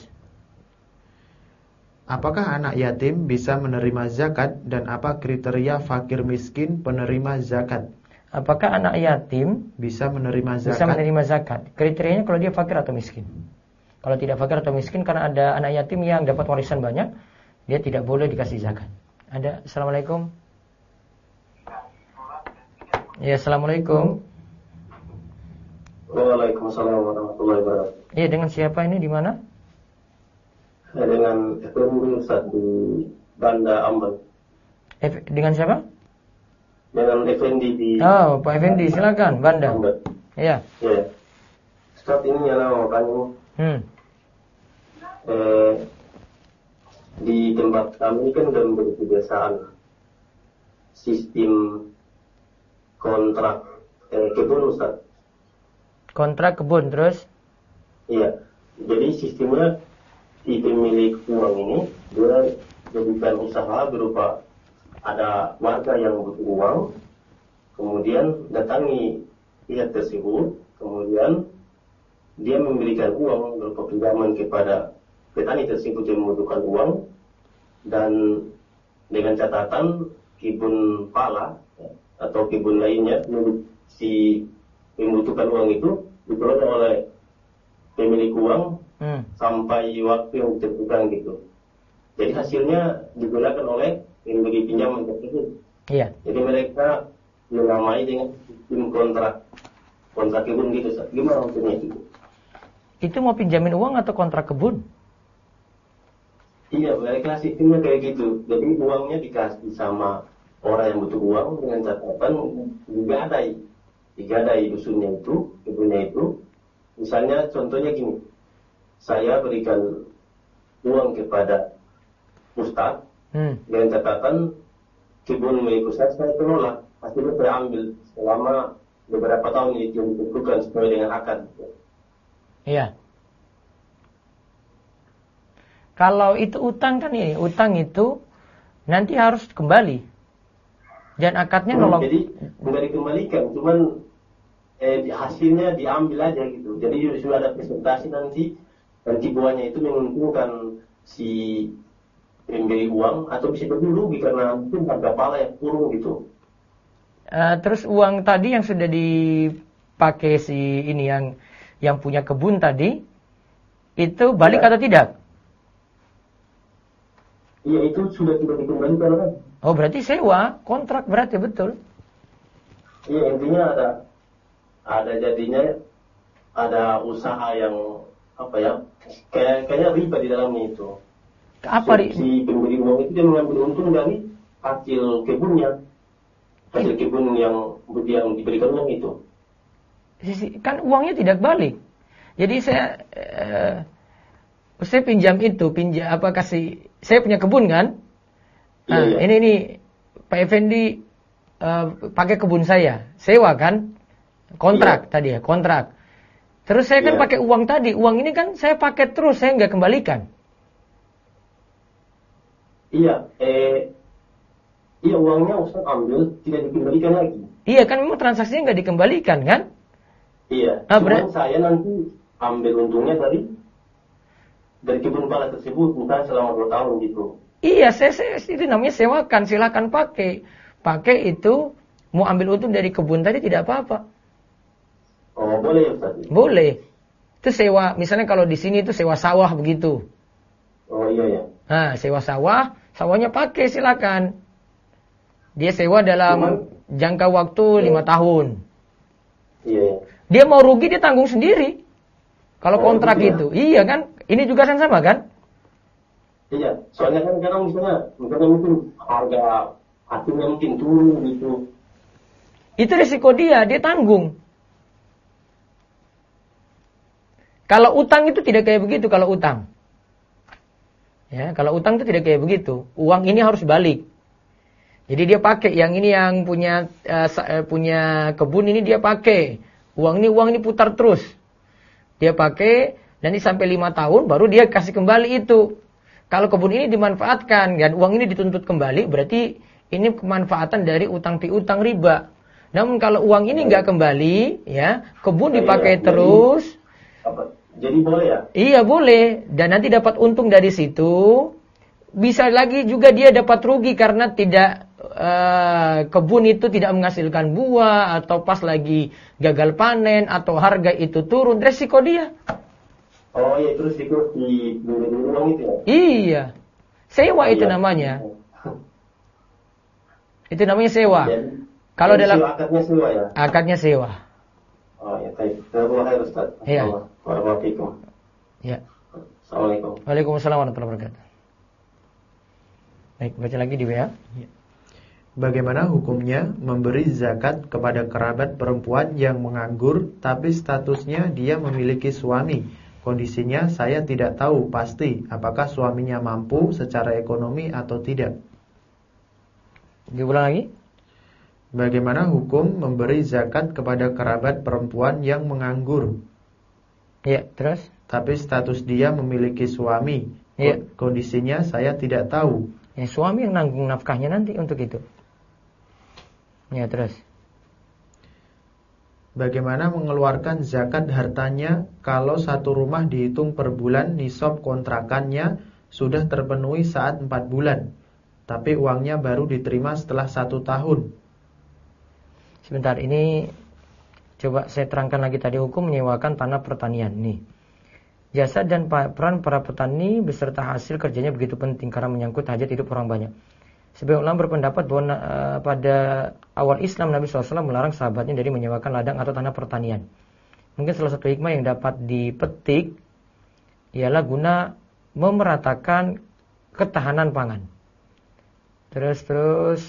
Apakah anak yatim bisa menerima zakat dan apa kriteria fakir miskin penerima zakat? Apakah anak yatim bisa menerima zakat? Bisa menerima zakat. Kriterianya kalau dia fakir atau miskin. Kalau tidak fakir atau miskin, karena ada anak yatim yang dapat warisan banyak, dia tidak boleh dikasih zakat. Ada. Assalamualaikum. Ya, assalamualaikum. Waalaikumsalam warahmatullahi wabarakatuh. Iya, dengan siapa ini, di mana? Dengan Effendi Ustaz di Banda Ambon. Dengan siapa? Dengan Effendi di. Oh, Pak Effendi, silakan, Banda. Iya. Iya. Ustaz, ini yang mau tanya. Di tempat kami kan sudah menjadi kebiasaan sistem kontrak kebun, Ustaz. Kontrak kebun terus? Iya. Jadi sistemnya si pemilik uang ini dia jadikan usaha berupa ada warga yang butuh uang, kemudian datangi pihak tersebut, kemudian dia memberikan uang berupa pinjaman kepada petani tersebut yang membutuhkan uang, dan dengan catatan kebun pala atau kebun lainnya si membutuhkan uang itu dikelola oleh pemilik uang sampai waktu yang ditentukan gitu. Jadi hasilnya digunakan oleh pemberi pinjaman tersebut. Iya. Jadi mereka menamai dengan sistem kontrak kebun gitu. Gimana maksudnya itu? Itu mau pinjamin uang atau kontrak kebun? Iya, mereka sistemnya kayak gitu. Jadi uangnya dikasih sama orang yang butuh uang dengan catatan digadai dusunnya itu, kebunnya itu. Misalnya contohnya gini, saya berikan uang kepada Ustaz dengan catatan kebun milik Ustaz saya kelola, hasilnya saya ambil selama beberapa tahun itu ditentukan sesuai dengan akad. Iya. Kalau itu utang kan ini, utang itu nanti harus kembali. Dan akadnya nolong. Jadi nggak dikembalikan, cuman hasilnya diambil aja gitu. Jadi sudah ada presentasi nanti buahnya itu menguntungkan si pemberi uang atau bisa rugi karena itu harga pala yang turun gitu. Terus uang tadi yang sudah dipakai si ini yang yang punya kebun tadi itu balik atau tidak? Iya, itu sudah tidak dikembalikan kan? Oh, berarti sewa, kontrak berarti betul. Iya, intinya ada jadinya ada usaha yang apa ya? Kayaknya riba di dalamnya itu. Apa si pemberi uang itu dia mengambil untung dari hasil kebunnya. Hasil kebun yang diberikan uang itu. Kan uangnya tidak balik. Jadi saya pinjam kasih, saya punya kebun kan? Nah, iya. ini Pak Effendi pakai kebun saya, sewa kan? Kontrak tadi ya, kontrak. Terus saya kan pakai uang tadi, uang ini kan saya pakai terus, saya nggak kembalikan. Iya, uangnya Ustaz ambil, tidak dikembalikan lagi. Iya kan, memang transaksinya nggak dikembalikan kan? Iya, cuman saya nanti ambil untungnya dari kebun pala tersebut, misalnya selama 2 tahun gitu. Iya, saya itu namanya sewakan, silakan pakai. Pakai itu, mau ambil untung dari kebun tadi tidak apa-apa. Oh, boleh ya Ustaz? Boleh. Itu sewa, misalnya kalau di sini itu sewa sawah begitu. Oh iya ya. Nah, sewa sawahnya pakai silakan. Dia sewa dalam jangka waktu 5 tahun. Iya. Dia mau rugi dia tanggung sendiri. Kalau kontrak itu. Iya kan? Ini juga sama kan? Iya. Soalnya kan kadang misalnya mungkin harga hatinya mungkin turun gitu. Itu risiko dia tanggung. Kalau utang itu tidak kayak begitu kalau utang. Ya, kalau utang itu tidak kayak begitu. Uang ini harus balik. Jadi dia pakai yang ini yang punya kebun ini dia pakai. Uang ini putar terus. Dia pakai dan ini sampai 5 tahun baru dia kasih kembali itu. Kalau kebun ini dimanfaatkan dan uang ini dituntut kembali berarti ini kemanfaatan dari utang piutang riba. Namun kalau uang ini nggak kembali, ya kebun dipakai terus. Jadi boleh ya? Iya boleh dan nanti dapat untung dari situ. Bisa lagi juga dia dapat rugi karena tidak kebun itu tidak menghasilkan buah atau pas lagi gagal panen atau harga itu turun, resiko dia. Oh iya, terus ikut di uang itu ya? Iya, sewa itu namanya. Itu namanya sewa. Kalau dalam akadnya sewa ya? Akadnya sewa. Oh ya, baik. Terima Ustaz. Iya. Waalaikumsalam. Ya. Assalamualaikum. Waalaikumsalam warahmatullahi wabarakatuh. Baik, baca lagi di WA. Ya. Bagaimana hukumnya memberi zakat kepada kerabat perempuan yang menganggur tapi statusnya dia memiliki suami? Kondisinya saya tidak tahu pasti apakah suaminya mampu secara ekonomi atau tidak. Diulang lagi. Bagaimana hukum memberi zakat kepada kerabat perempuan yang menganggur? Ya, terus? Tapi status dia memiliki suami. Ya. Kondisinya saya tidak tahu. Ya, suami yang nanggung nafkahnya nanti untuk itu. Ya, terus. Bagaimana mengeluarkan zakat hartanya kalau satu rumah dihitung per bulan nisab kontrakannya sudah terpenuhi saat 4 bulan, tapi uangnya baru diterima setelah 1 tahun. Sebentar, ini coba saya terangkan lagi tadi hukum menyewakan tanah pertanian. Nih, jasa dan peran para petani beserta hasil kerjanya begitu penting karena menyangkut hajat hidup orang banyak. Sebagian ulama berpendapat bahwa pada awal Islam Nabi SAW melarang sahabatnya dari menyewakan ladang atau tanah pertanian. Mungkin salah satu hikmah yang dapat dipetik ialah guna memeratakan ketahanan pangan. Terus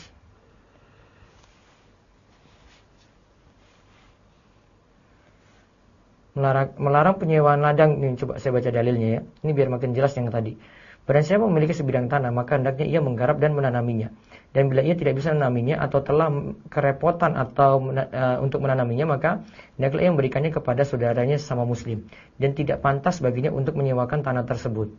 melarang penyewaan ladang. Ini coba saya baca dalilnya ya. Ini biar makin jelas yang tadi. Barang siapa memiliki sebidang tanah, maka hendaknya ia menggarap dan menanaminya. Dan bila ia tidak bisa menanaminya atau telah kerepotan atau untuk menanaminya, maka hendaklah ia memberikannya kepada saudaranya sesama muslim. Dan tidak pantas baginya untuk menyewakan tanah tersebut.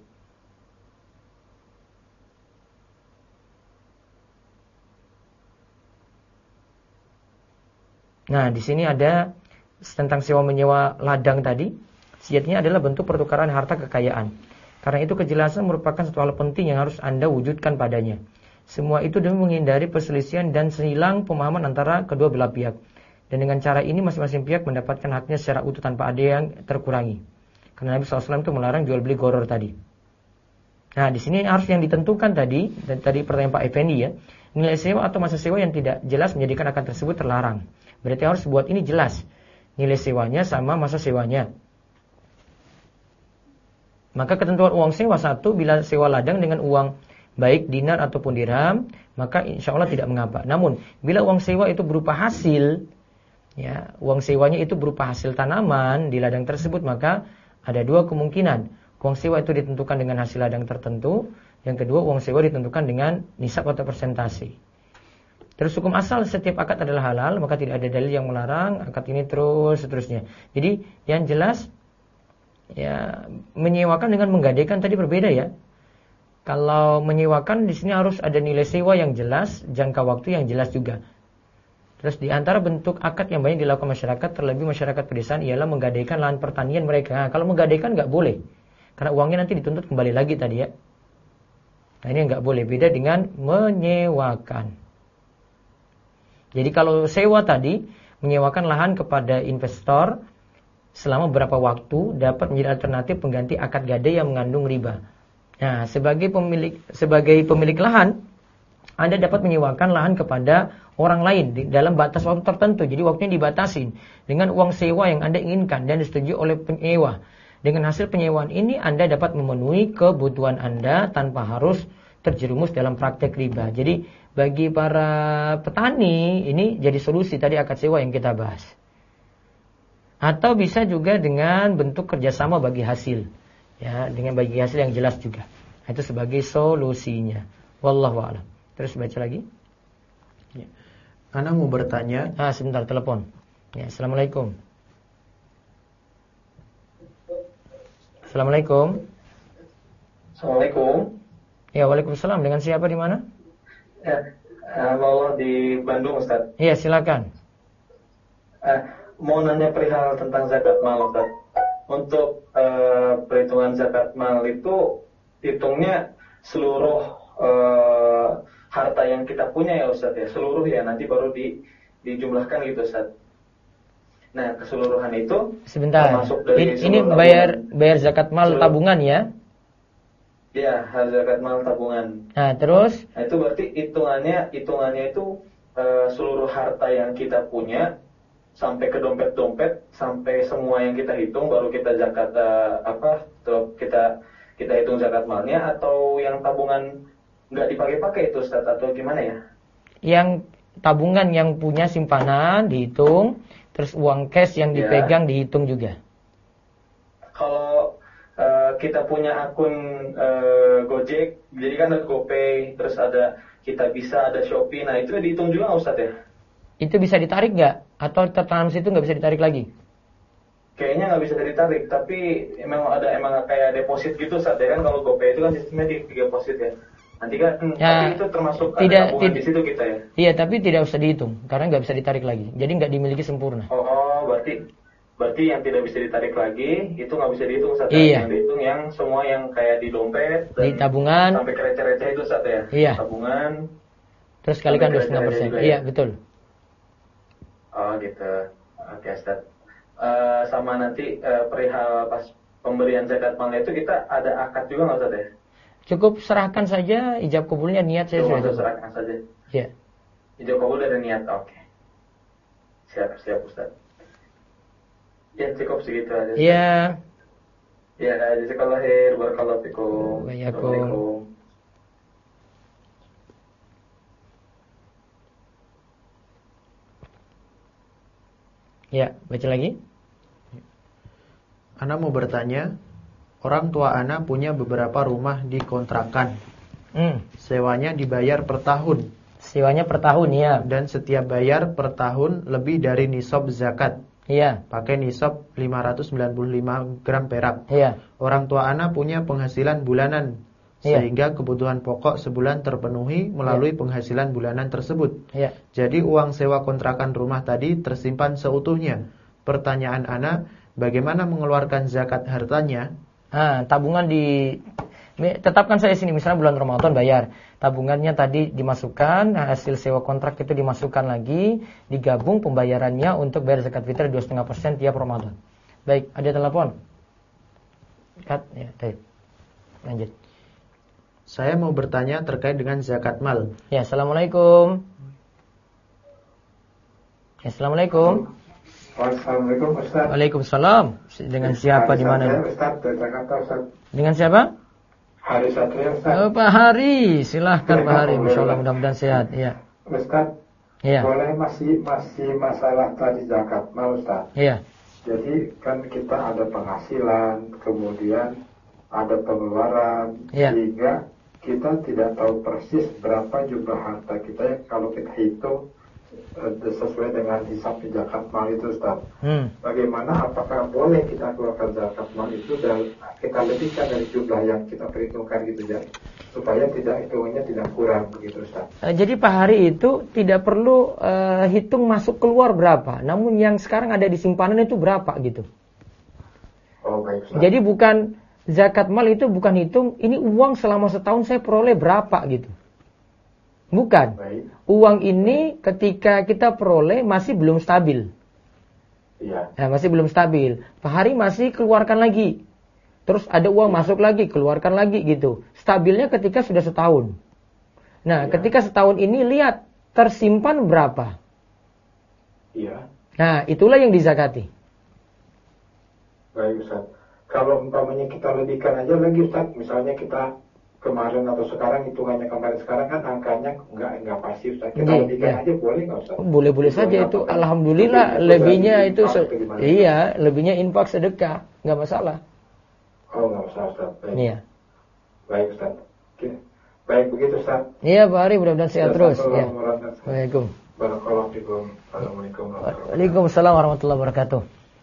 Nah, di sini ada tentang sewa menyewa ladang tadi. Sejatinya adalah bentuk pertukaran harta kekayaan. Karena itu kejelasan merupakan suatu hal penting yang harus Anda wujudkan padanya. Semua itu demi menghindari perselisihan dan hilang pemahaman antara kedua belah pihak. Dan dengan cara ini masing-masing pihak mendapatkan haknya secara utuh tanpa ada yang terkurangi. Karena Nabi SAW itu melarang jual beli gharar tadi. Nah, di sini harus yang ditentukan tadi, dan tadi pertanyaan Pak Effendi ya, nilai sewa atau masa sewa yang tidak jelas menjadikan akad tersebut terlarang. Berarti harus buat ini jelas, nilai sewanya sama masa sewanya. Maka ketentuan uang sewa satu, bila sewa ladang dengan uang baik dinar ataupun dirham, maka insya Allah tidak mengapa. Namun, bila uang sewa itu berupa hasil, ya, uang sewanya itu berupa hasil tanaman di ladang tersebut, maka ada dua kemungkinan. Uang sewa itu ditentukan dengan hasil ladang tertentu. Yang kedua, uang sewa ditentukan dengan nisab atau persentase. Terus hukum asal setiap akad adalah halal, maka tidak ada dalil yang melarang akad ini terus seterusnya. Jadi yang jelas, ya, menyewakan dengan menggadaikan tadi berbeda ya. Kalau menyewakan di sini harus ada nilai sewa yang jelas, jangka waktu yang jelas juga. Terus di antara bentuk akad yang banyak dilakukan masyarakat, terlebih masyarakat pedesaan, ialah menggadaikan lahan pertanian mereka. Nah, kalau menggadaikan nggak boleh, karena uangnya nanti dituntut kembali lagi tadi ya. Nah, ini nggak boleh, beda dengan menyewakan. Jadi kalau sewa tadi, menyewakan lahan kepada investor selama beberapa waktu dapat menjadi alternatif pengganti akad gadai yang mengandung riba. Nah, sebagai pemilik lahan, Anda dapat menyewakan lahan kepada orang lain dalam batas waktu tertentu. Jadi waktunya dibatasin dengan uang sewa yang Anda inginkan dan disetujui oleh penyewa. Dengan hasil penyewaan ini Anda dapat memenuhi kebutuhan Anda tanpa harus terjerumus dalam praktek riba. Jadi bagi para petani ini jadi solusi tadi akad sewa yang kita bahas. Atau bisa juga dengan bentuk kerjasama bagi hasil. Ya, dengan bagi hasil yang jelas juga. Itu sebagai solusinya. Wallahu a'lam. Terus baca lagi. Ya. Ana mau bertanya. Sebentar telepon. Ya, assalamualaikum. Assalamualaikum. Assalamualaikum. Ya, waalaikumsalam. Dengan siapa di mana? Ya, Lolo di Bandung, Ustaz. Iya, silakan. Mau nanya perihal tentang zakat mal, Ustaz. Untuk perhitungan zakat mal itu hitungnya seluruh harta yang kita punya ya Ustaz ya, seluruh ya, nanti baru dijumlahkan gitu Ustaz. Nah, keseluruhan itu sebentar. Termasuk dari ini bayar zakat mal tabungan ya? Iya, zakat mal tabungan. Nah, terus? Nah, itu berarti hitungannya itu seluruh harta yang kita punya sampai ke dompet-dompet, sampai semua yang kita hitung baru kita zakat kita hitung zakat malnya, atau yang tabungan nggak dipakai-pakai itu Ustaz, atau gimana ya? Yang tabungan yang punya simpanan dihitung, terus uang cash yang dipegang dihitung juga. Kalau kita punya akun Gojek, jadi kan ada GoPay, terus ada ada Shopee, nah itu dihitung juga nggak Ustaz ya? Itu bisa ditarik nggak? Atau tertanam situ nggak bisa ditarik lagi? Kayaknya nggak bisa ditarik, tapi emang kayak deposit gitu Ustaz ya kan. Kalau GoPay itu kan sistemnya di deposit ya. Nanti kan tapi itu termasuk ada tabungan di situ kita ya. Iya, tapi tidak usah dihitung karena nggak bisa ditarik lagi. Jadi nggak dimiliki sempurna. Oh, berarti yang tidak bisa ditarik lagi itu nggak bisa dihitung Ustaz. Iya. Yang dihitung yang semua yang kayak di dompet, di tabungan, sampai ke receh-receh itu Ustaz ya. Iya. Tabungan. Terus kalikan 25%. Iya, betul. Oh gitu. Oke Ustaz. Sama nanti perihal pas pemberian zakat mal itu kita ada akad juga nggak Ustaz ya? Cukup serahkan saja, ijab kabulnya niat saya sudah. Serahkan saja. Iya. Ijab kabul dari niat. Oke. Siap Ustaz. Ya cukup segitu aja. Iya. Ya, jazakallahu khair, barakallahu fikum. Waalaikumsalam. Ya, baca lagi. Ana mau bertanya, orang tua Ana punya beberapa rumah dikontrakan. Sewanya dibayar per tahun. Sewanya per tahun ya. Dan setiap bayar per tahun lebih dari nisab zakat. Iya. Pakai nisab 595 gram perak. Iya. Orang tua Ana punya penghasilan bulanan. Sehingga kebutuhan pokok sebulan terpenuhi melalui penghasilan bulanan tersebut. Jadi uang sewa kontrakan rumah tadi tersimpan seutuhnya. Pertanyaan Ana, bagaimana mengeluarkan zakat hartanya? Tabungan Tetapkan saya sini, misalnya bulan Ramadan bayar. Tabungannya tadi dimasukkan, hasil sewa kontrak itu dimasukkan lagi, digabung pembayarannya untuk bayar zakat fitrah 2,5% tiap Ramadan. Baik, ada telepon? Cut, ya, baik. Lanjut. Saya mau bertanya terkait dengan zakat mal. Ya, Assalamualaikum. Ya, Assalamualaikum. Assalamualaikum Ustaz. Waalaikumsalam. Dengan siapa di mana? Ustaz, dari Jakarta Ustaz. Dengan siapa? Hari Satria Ustaz. Oh, Pak Hari, silahkan Pak Hari. Insyaallah mudah-mudahan sehat. Ya. Ustaz. Iya. Boleh masih masalah tadi zakat mal Ustaz. Iya. Jadi kan kita ada penghasilan, kemudian ada pengeluaran, sehingga kita tidak tahu persis berapa jumlah harta kita yang kalau kita hitung sesuai dengan hisab zakat mal itu Ustaz. Bagaimana, apakah boleh kita keluarkan zakat mal itu dan kita lebihkan dari jumlah yang kita perhitungkan gitu ya, supaya hitungannya tidak kurang begitu Ustaz. Jadi Pak Hari itu tidak perlu hitung masuk keluar berapa, namun yang sekarang ada di simpanan itu berapa gitu. Oh baik Ustaz. Jadi bukan zakat mal itu bukan hitung ini uang selama setahun saya peroleh berapa gitu. Bukan. Baik. Uang ini ketika kita peroleh masih belum stabil. Iya. Nah, masih belum stabil. Pak Hari masih keluarkan lagi. Terus ada uang masuk lagi, keluarkan lagi gitu. Stabilnya ketika sudah setahun. Nah, ketika setahun ini lihat tersimpan berapa. Iya. Nah, itulah yang dizakati. Baik Ustaz. Kalau umpamanya kita lebihkan aja lagi Ustaz, misalnya kita kemarin atau sekarang hitungannya kemarin sekarang kan angkanya nggak pasti Ustaz. Kita lebihkan aja boleh nggak Ustaz? Boleh saja itu. Alhamdulillah lebihnya itu iya, lebihnya infak sedekah, nggak masalah. Oh nggak masalah Ustaz. Baik. Iya. Baik Ustaz. Oke. Baik begitu Ustaz. Iya Pak Hari, mudah-mudahan sehat terus. Ya. Waalaikumsalam. Assalamualaikum. Waalaikumsalam warahmatullahi wabarakatuh.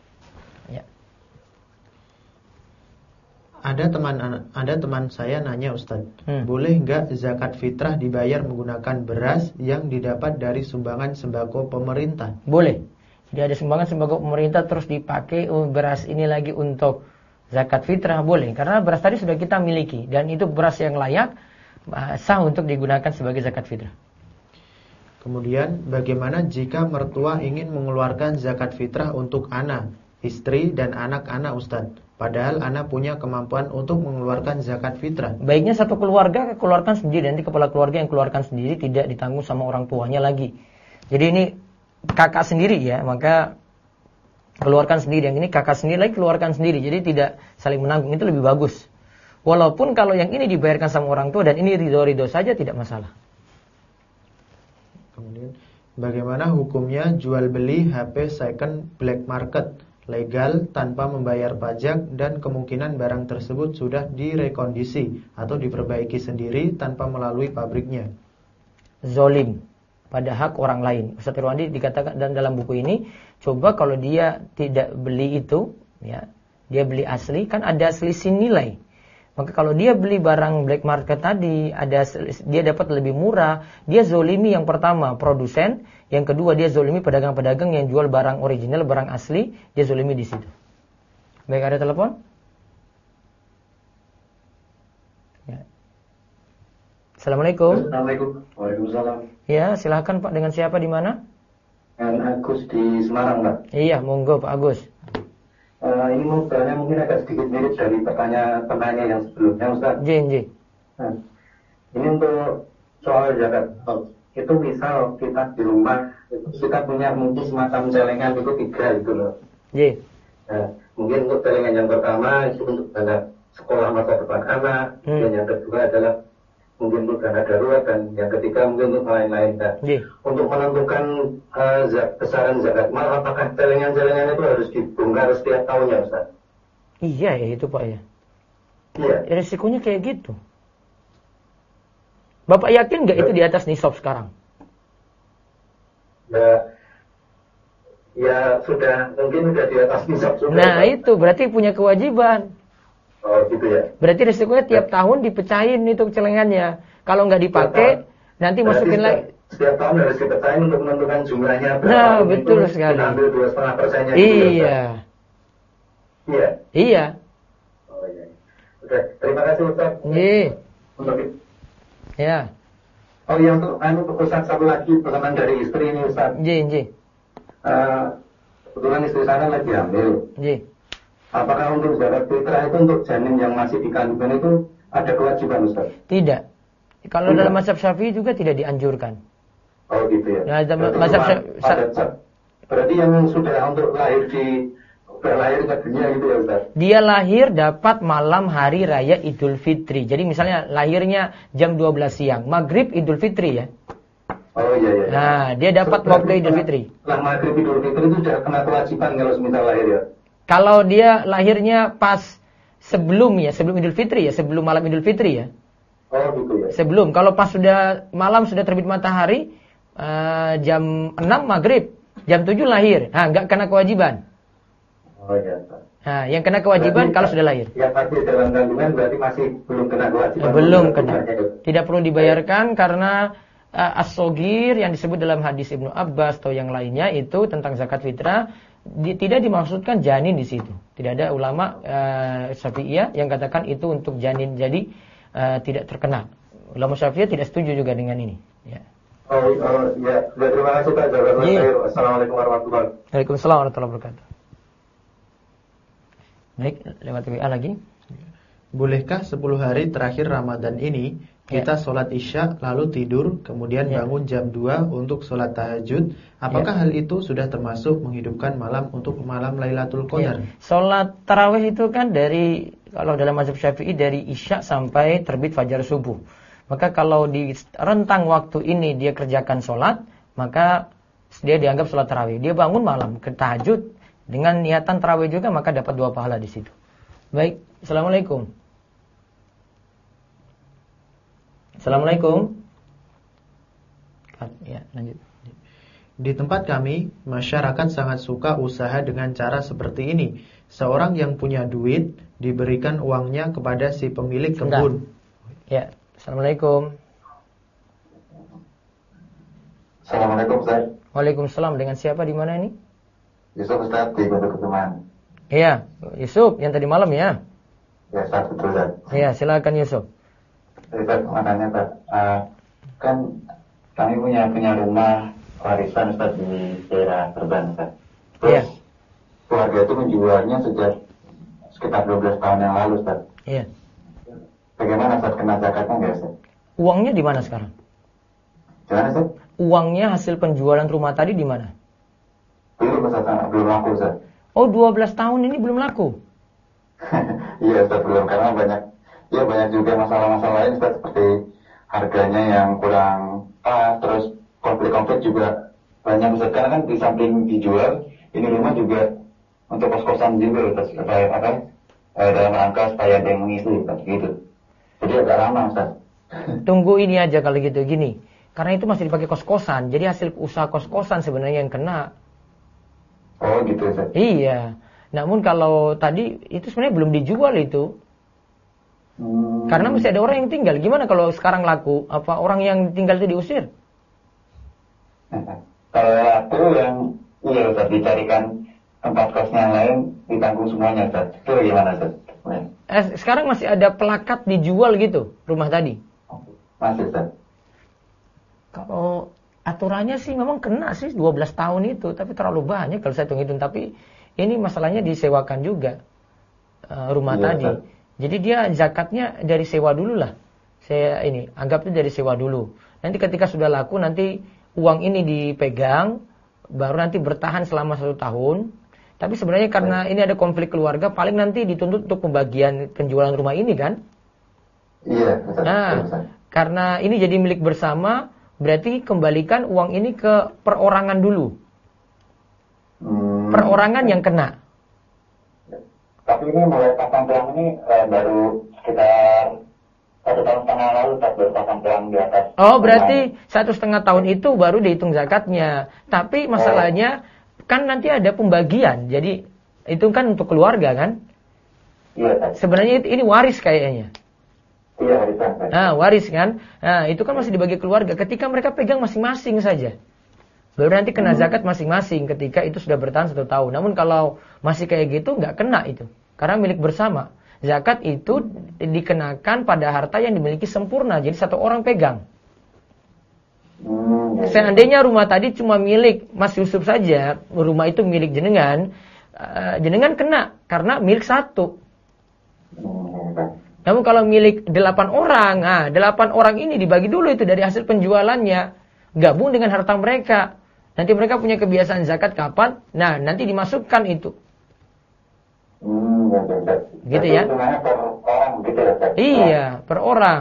Ada teman saya nanya Ustaz, boleh nggak zakat fitrah dibayar menggunakan beras yang didapat dari sumbangan sembako pemerintah? Boleh. Jadi ada sumbangan sembako pemerintah terus dipakai beras ini lagi untuk zakat fitrah, boleh. Karena beras tadi sudah kita miliki dan itu beras yang layak, sah untuk digunakan sebagai zakat fitrah. Kemudian bagaimana jika mertua ingin mengeluarkan zakat fitrah untuk anak, istri dan anak-anak Ustaz? Padahal anak punya kemampuan untuk mengeluarkan zakat fitrah. Baiknya satu keluarga keluarkan sendiri, nanti kepala keluarga yang keluarkan sendiri, tidak ditanggung sama orang tuanya lagi. Jadi ini kakak sendiri ya, maka keluarkan sendiri. Yang ini kakak sendiri lagi keluarkan sendiri. Jadi tidak saling menanggung, itu lebih bagus. Walaupun kalau yang ini dibayarkan sama orang tua dan ini ridho-ridho saja tidak masalah. Kemudian bagaimana hukumnya jual beli HP second black market? Legal tanpa membayar pajak dan kemungkinan barang tersebut sudah direkondisi atau diperbaiki sendiri tanpa melalui pabriknya. Zolim pada hak orang lain. Ustaz Irwandi dikatakan dan dalam buku ini, coba kalau dia tidak beli itu, ya, dia beli asli, kan ada selisih nilai. Maka kalau dia beli barang black market tadi, dia dapat lebih murah, dia zolimi yang pertama produsen, yang kedua dia zolimi pedagang-pedagang yang jual barang original, barang asli, dia zolimi di situ. Baik, ada telepon? Ya. Assalamualaikum. Assalamualaikum. Waalaikumsalam. Ya, silakan Pak, dengan siapa di mana? Dengan Agus di Semarang, Pak. Iya, monggo Pak Agus. Ini mau bertanya mungkin agak sedikit mirip dari pertanyaan yang sebelumnya, Ustaz. J. Nah, ini untuk soal zakat. Itu misal kita di rumah, kita punya mungkin semacam celengan itu 3 gitu loh. J. Nah, mungkin untuk celengan yang pertama itu untuk dana sekolah masa depan anak, dan yang kedua adalah mungkin untuk dana darurat, dan yang ketiga mungkin untuk lain-lain. Nah, untuk menentukan besaran zakat mal, apakah celengan-celengan itu harus dibongkar setiap tahunnya, Ustaz? Iya ya itu Pak ya. Iya. Resikonya kayak gitu. Bapak yakin nggak itu di atas nisab sekarang? Ya sudah, mungkin sudah di atas nisab juga. Nah Pak. itu berarti punya kewajiban. Oh gitu ya. Berarti resikonya tiap tahun dipecahin itu celengannya. Kalau nggak dipakai, nanti masukin lagi. Setiap tahun harus dipecahin untuk menentukan jumlahnya. Nah betul sekali. Ambil 2,5%-nya. Iya. Iya. Iya. Oh iya. Oke, terima kasih Ustaz. Untuk ya. Oh iya, untuk Ustaz satu lagi pesanan dari istri ini Ustaz. Kebetulan istri saya lagi hamil. Apakah untuk zakat fitrah itu untuk janin yang masih di kandungan itu ada kewajiban Ustaz? Tidak. Kalau dalam mazhab Syafi'i juga tidak dianjurkan. Oh gitu ya. Nah, berarti yang sudah untuk lahir ke dunia gitu ya Ustaz? Dia lahir dapat malam hari raya Idul Fitri. Jadi misalnya lahirnya jam 12 siang, Maghrib Idul Fitri ya. Oh iya. Nah, dia dapat waktu Idul Fitri. Setelah Maghrib Idul Fitri itu sudah kena kewajiban kalau semisal lahir ya? Kalau dia lahirnya pas sebelum Idul Fitri ya, sebelum malam Idul Fitri ya. Oh gitu ya. Sebelum, kalau pas sudah malam sudah terbit matahari, jam 6 Maghrib, jam 7 lahir. Nah, enggak kena kewajiban. Oh iya. Nah, yang kena kewajiban berarti, kalau sudah lahir. Yang masih dalam kandungan berarti masih belum kena kewajiban. Belum kena. Tidak perlu dibayarkan karena as-sogir yang disebut dalam hadis Ibnu Abbas atau yang lainnya itu tentang zakat fitrah tidak dimaksudkan janin di situ. Tidak ada ulama Syafi'iyah yang katakan itu untuk janin, jadi tidak terkena. Ulama Syafi'iyah tidak setuju juga dengan ini. Ya. Ya. Terima kasih Pak jawabannya. Assalamualaikum warahmatullahi wabarakatuh. Waalaikumsalam warahmatullahi wabarakatuh. Baik, lewat WA lagi. Bolehkah 10 hari terakhir Ramadan ini kita sholat isya lalu tidur kemudian bangun jam 2 untuk sholat tahajud? Apakah hal itu sudah termasuk menghidupkan malam untuk malam Lailatul Qadar? Sholat tarawih itu kan dari, kalau dalam mazhab Syafi'i dari isya sampai terbit fajar subuh. Maka kalau di rentang waktu ini dia kerjakan sholat, maka dia dianggap sholat tarawih. Dia bangun malam ke tahajud dengan niatan tarawih juga, maka dapat 2 pahala di situ. Baik, assalamualaikum. Assalamualaikum. Ya, lanjut. Di tempat kami, masyarakat sangat suka usaha dengan cara seperti ini. Seorang yang punya duit diberikan uangnya kepada si pemilik kebun. Ya, assalamualaikum. Assalamualaikum Ustaz. Waalaikumsalam. Dengan siapa di mana ini? Yusuf Ustaz di Pondok Ketuman. Iya, Yusuf yang tadi malam ya. Ya Ustaz, betul Ustaz. Iya, silakan Yusuf. Ustaz, makanya Ustaz, kan kami punya rumah warisan Ustaz di daerah Perban Ustaz. Terus keluarga itu menjualnya sejak sekitar 12 tahun yang lalu Ustaz. Iya. Bagaimana Ustaz, kena zakatnya nggak Ustaz? Uangnya di mana sekarang? Gimana Ustaz? Uangnya hasil penjualan rumah tadi di mana? Belum Ustaz, belum laku Ustaz. Oh, 12 tahun ini belum laku? Iya Ustaz, belum, karena banyak juga masalah-masalah lain Ustaz, seperti harganya yang kurang pas, terus konflik-konflik juga banyak Ustaz, karena kan di samping dijual, ini rumah juga untuk kos-kosan juga Ustaz, dalam rangka supaya ada yang mengisi Ustaz, gitu. Jadi agak lama Ustaz. Tunggu ini aja kalau gitu, gini, karena itu masih dipakai kos-kosan, jadi hasil usaha kos-kosan sebenarnya yang kena. Oh gitu Ustaz. Iya. Namun kalau tadi itu sebenarnya belum dijual itu. Karena masih ada orang yang tinggal. Gimana kalau sekarang laku? Apa orang yang tinggal itu diusir? Kalau laku yang Ustaz, dicarikan tempat kosnya yang lain, ditanggung semuanya Ustaz. Itu gimana Ustaz? Sekarang masih ada pelakat dijual gitu rumah tadi? Masih Ustaz. Kalau aturannya sih memang kena sih 12 tahun itu, tapi terlalu banyak kalau saya hitung-hitung. Tapi ini masalahnya disewakan juga rumah tadi. Ustaz. Jadi dia zakatnya dari sewa dulu lah. Saya ini anggap itu dari sewa dulu. Nanti ketika sudah laku, nanti uang ini dipegang, baru nanti bertahan selama 1 tahun. Tapi sebenarnya karena ini ada konflik keluarga, paling nanti dituntut untuk pembagian penjualan rumah ini kan? Iya. Nah, karena ini jadi milik bersama, berarti kembalikan uang ini ke perorangan dulu. Perorangan yang kena. Tapi ini mulai pasang pelang ini baru sekitar 1,5 tahun lalu baru pasang pelang di atas. Oh, berarti 1,5 tahun itu baru dihitung zakatnya. Tapi masalahnya kan nanti ada pembagian. Jadi itu kan untuk keluarga kan? Iya. Sebenarnya ini waris kayaknya. Iya, warisan. Nah, waris kan? Nah, itu kan masih dibagi keluarga. Ketika mereka pegang masing-masing saja, baru nanti kena zakat masing-masing ketika itu sudah bertahan 1 tahun. Namun kalau masih kayak gitu nggak kena itu, karena milik bersama. Zakat itu dikenakan pada harta yang dimiliki sempurna, jadi satu orang pegang. Seandainya rumah tadi cuma milik Mas Yusuf saja, rumah itu milik jenengan, jenengan kena karena milik satu. Namun kalau milik 8 orang, 8 orang ini dibagi dulu itu dari hasil penjualannya, gabung dengan harta mereka. Nanti mereka punya kebiasaan zakat kapan? Nah, nanti dimasukkan itu. Gitu ya? Per orang gitu ya? Iya, per orang.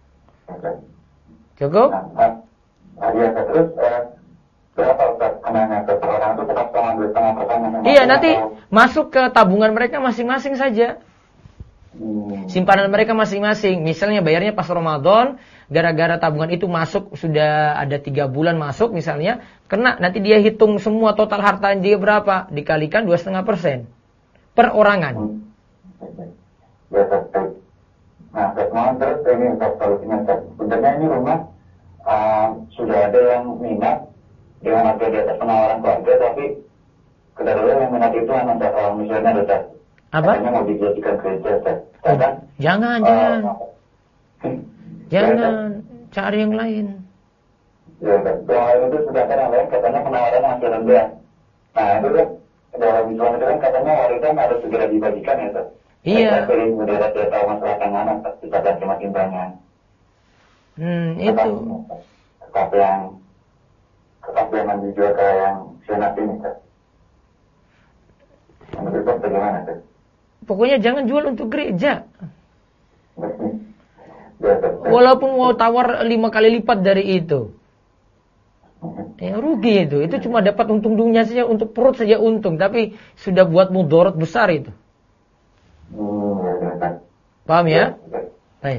Cukup? Iya, terus berapa kenanya per orang itu tetap 2,5%? Iya, nanti masuk ke tabungan mereka masing-masing saja. Simpanan mereka masing-masing. Misalnya bayarnya pas Ramadan, gara-gara tabungan itu masuk sudah ada 3 bulan masuk misalnya, kena nanti dia hitung semua total harta dia berapa, dikalikan 2,5% perorangan. Ya, betul. Nah, terus ini solusinya. Sebenarnya ini rumah sudah ada yang minat dengan harga di atas penawaran keluarga, tapi kedatangan yang minat itu hanya misalnya ada apa? Katanya mau dijadikan gereja, kan? Jangan. Cari yang lain. Ya, yang lain itu sudah ada yang lain katanya penawaran masih rendah. Nah, itu kan dalam Islam itu kan katanya warisan harus segera dibagikan ya, Pak. Iya. Tapi mudah dia tahu masalah mana, kita akan semakin banyak. Itu. Tetap yang dijual ke yang senat ini, Pak. Menurut Pak bagaimana, Pak? Pokoknya jangan jual untuk gereja. Walaupun mau tawar 5 kali lipat dari itu. Ya rugi itu. Itu cuma dapat untung-untungnya saja, untuk perut saja untung. Tapi sudah buat mudarat besar itu. Paham ya? Baik.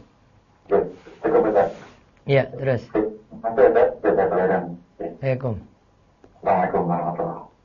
Ya, terus. Assalamualaikum warahmatullahi wabarakatuh.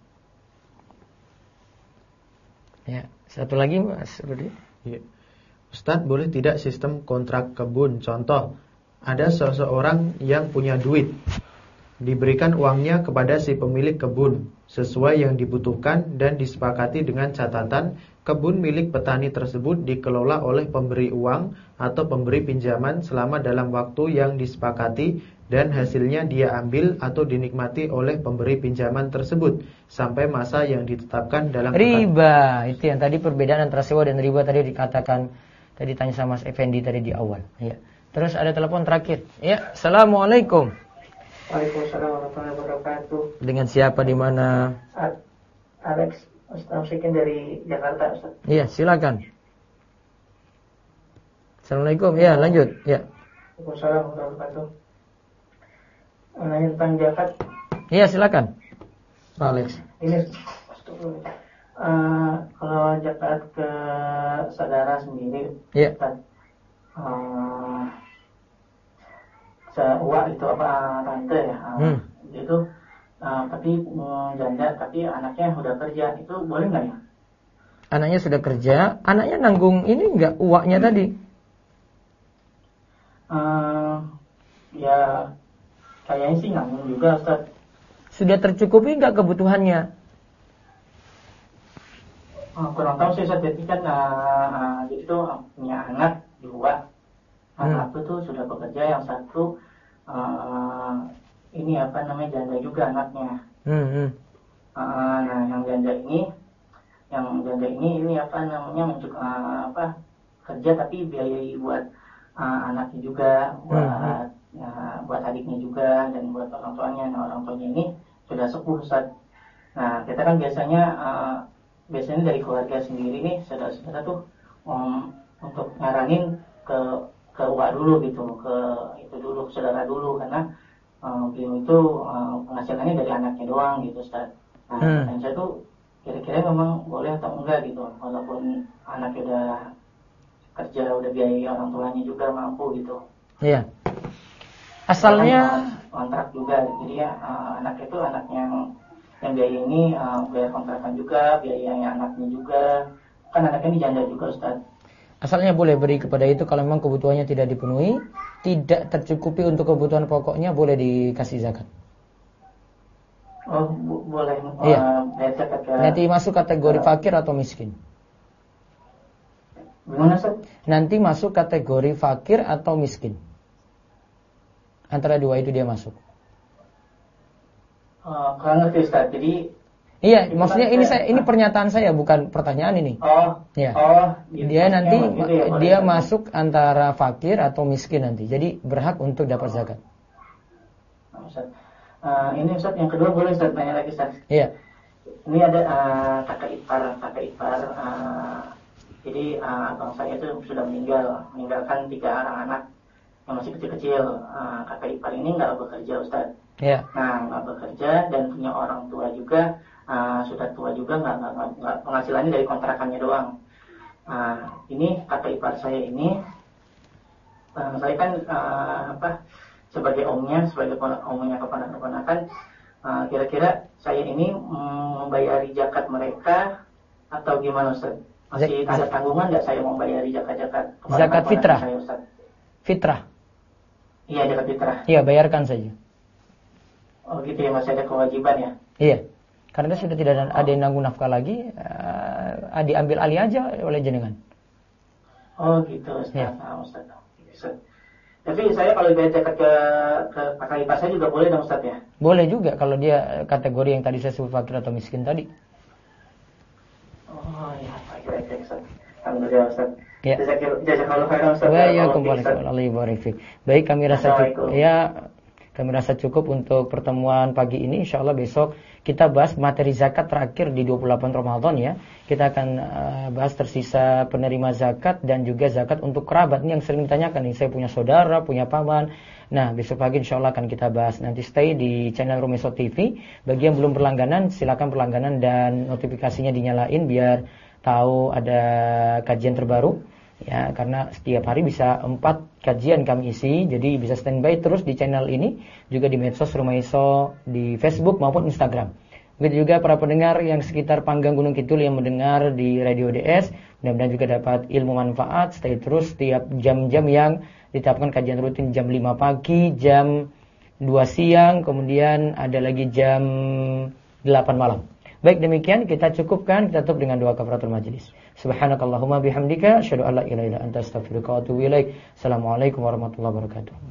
Ya, satu lagi Mas Rudi. Ya. Ustadz, boleh tidak sistem kontrak kebun? Contoh, ada seseorang yang punya duit, diberikan uangnya kepada si pemilik kebun sesuai yang dibutuhkan dan disepakati dengan catatan kebun milik petani tersebut dikelola oleh pemberi uang atau pemberi pinjaman selama dalam waktu yang disepakati dan hasilnya dia ambil atau dinikmati oleh pemberi pinjaman tersebut sampai masa yang ditetapkan dalam riba. Itu yang tadi perbedaan antara sewa dan riba tadi dikatakan, tadi tanya sama Mas Effendi tadi di awal. Ya. Terus ada telepon terakhir. Ya, Assalamualaikum. Waalaikumsalam warahmatullahi wabarakatuh. Dengan siapa di mana? Alex Ustaz Sikin dari Jakarta, Ustaz. Iya, silakan. Assalamualaikum. Ya, lanjut. Ya. Waalaikumsalam warahmatullahi wabarakatuh. Nanya tentang zakat. Iya, silakan. Pak Alex. Ini kalau zakat ke saudara sendiri, iya. Seuak itu apa tante ya, itu tapi janda tapi anaknya udah kerja, itu boleh nggak ya? Anaknya sudah kerja, anaknya nanggung ini nggak uaknya tadi? Ya kayaknya sih nanggung juga, Ustaz. Sudah tercukupi nggak kebutuhannya? Kurang tahu sih, Ustaz. Jadi kan jadi itu punya anak 2. Anak itu tuh sudah bekerja, yang satu ini apa namanya janda juga anaknya. Nah yang janda ini apa namanya kerja tapi biayai buat anaknya juga, buat adiknya juga dan buat orang tuanya. Nah orang tuanya ini sudah sepuh, Ustaz. Nah kita kan biasanya dari keluarga sendiri nih saudara-saudara tuh untuk nyaranin ke uak dulu gitu, ke itu dulu, saudara dulu, karena beliau itu penghasilannya dari anaknya doang gitu, Ustaz. Nah, dan saya tuh kira-kira memang boleh atau enggak gitu, walaupun anaknya udah kerja, udah biayai orang tuanya juga mampu gitu. Iya. Asalnya kontrak juga, jadi ya anak itu anaknya yang biaya ini bayar kontrakan juga, biayanya anaknya juga, kan anaknya ini janda juga, Ustaz. Asalnya boleh beri kepada itu kalau memang kebutuhannya tidak dipenuhi, tidak tercukupi untuk kebutuhan pokoknya, boleh dikasih zakat. Oh, boleh. Iya. Nanti masuk kategori fakir atau miskin. Gimana, Ustaz? Nanti masuk kategori fakir atau miskin. Antara dua itu dia masuk. Kurang ngerti, Ustaz. Jadi iya, maksudnya ini pernyataan saya, bukan pertanyaan ini. Ya. Gitu. Dia nanti gitu ya, dia masuk antara fakir atau miskin nanti. Jadi berhak untuk dapat zakat. Ustaz. Ini Ustaz yang kedua boleh Ustaz tanya lagi Ustaz? Iya. Ini ada kakak ipar. Jadi abang saya itu sudah meninggalkan 3 orang anak yang masih kecil-kecil. Kakak ipar ini nggak bekerja Ustaz. Iya. Nah, nggak bekerja dan punya orang tua juga, sudah tua juga, nggak penghasilannya dari kontrakannya doang. Ini kakak ipar saya ini, saya kan sebagai omnya keponakan, kira-kira saya ini membayari zakat mereka atau gimana Ustaz? Masih ada tanggungan nggak saya membayari zakat fitrah saya, Ustaz? Fitrah. Iya, zakat fitrah. Iya, bayarkan saja. Oh gitu ya, masih ada kewajiban ya? Iya. Karena sudah tidak ada yang nanggung nafkah lagi, diambil alih aja oleh jenengan. Oh gitu, Ustaz. Ya. Ustaz. Tapi saya kalau bayar zakat ke kakak ipar saya juga boleh dong Ustaz ya? Boleh juga kalau dia kategori yang tadi saya sebut fakir atau miskin tadi. Oh ya, baik Ustaz. Alhamdulillah Ustaz. Ya. Jazakallahu khairan Ustaz. Baik, kami rasa cukup untuk pertemuan pagi ini. Insyaallah besok kita bahas materi zakat terakhir di 28 Ramadan ya. Kita akan bahas tersisa penerima zakat dan juga zakat untuk kerabat. Ini yang sering ditanyakan nih. Saya punya saudara, punya paman. Nah, besok pagi insyaallah akan kita bahas. Nanti stay di channel Romeso TV. Bagi yang belum berlangganan, silakan berlangganan dan notifikasinya dinyalain biar tahu ada kajian terbaru. Ya, karena setiap hari bisa 4 kajian kami isi, jadi bisa standby terus di channel ini, juga di medsos Romeso, di Facebook maupun Instagram. Begitu juga para pendengar yang sekitar Panggang Gunung Kidul yang mendengar di Radio DS, mudah-mudahan juga dapat ilmu manfaat. Stay terus setiap jam-jam yang ditetapkan kajian rutin, jam 5 pagi, jam 2 siang, kemudian ada lagi jam 8 malam. Baik, demikian kita cukupkan, kita tutup dengan doa kafaratul majelis. Subhanakallahumma bihamdika asyhadu an la ilaha illa anta astaghfiruka wa atubu ilaik. Assalamualaikum warahmatullahi wabarakatuh.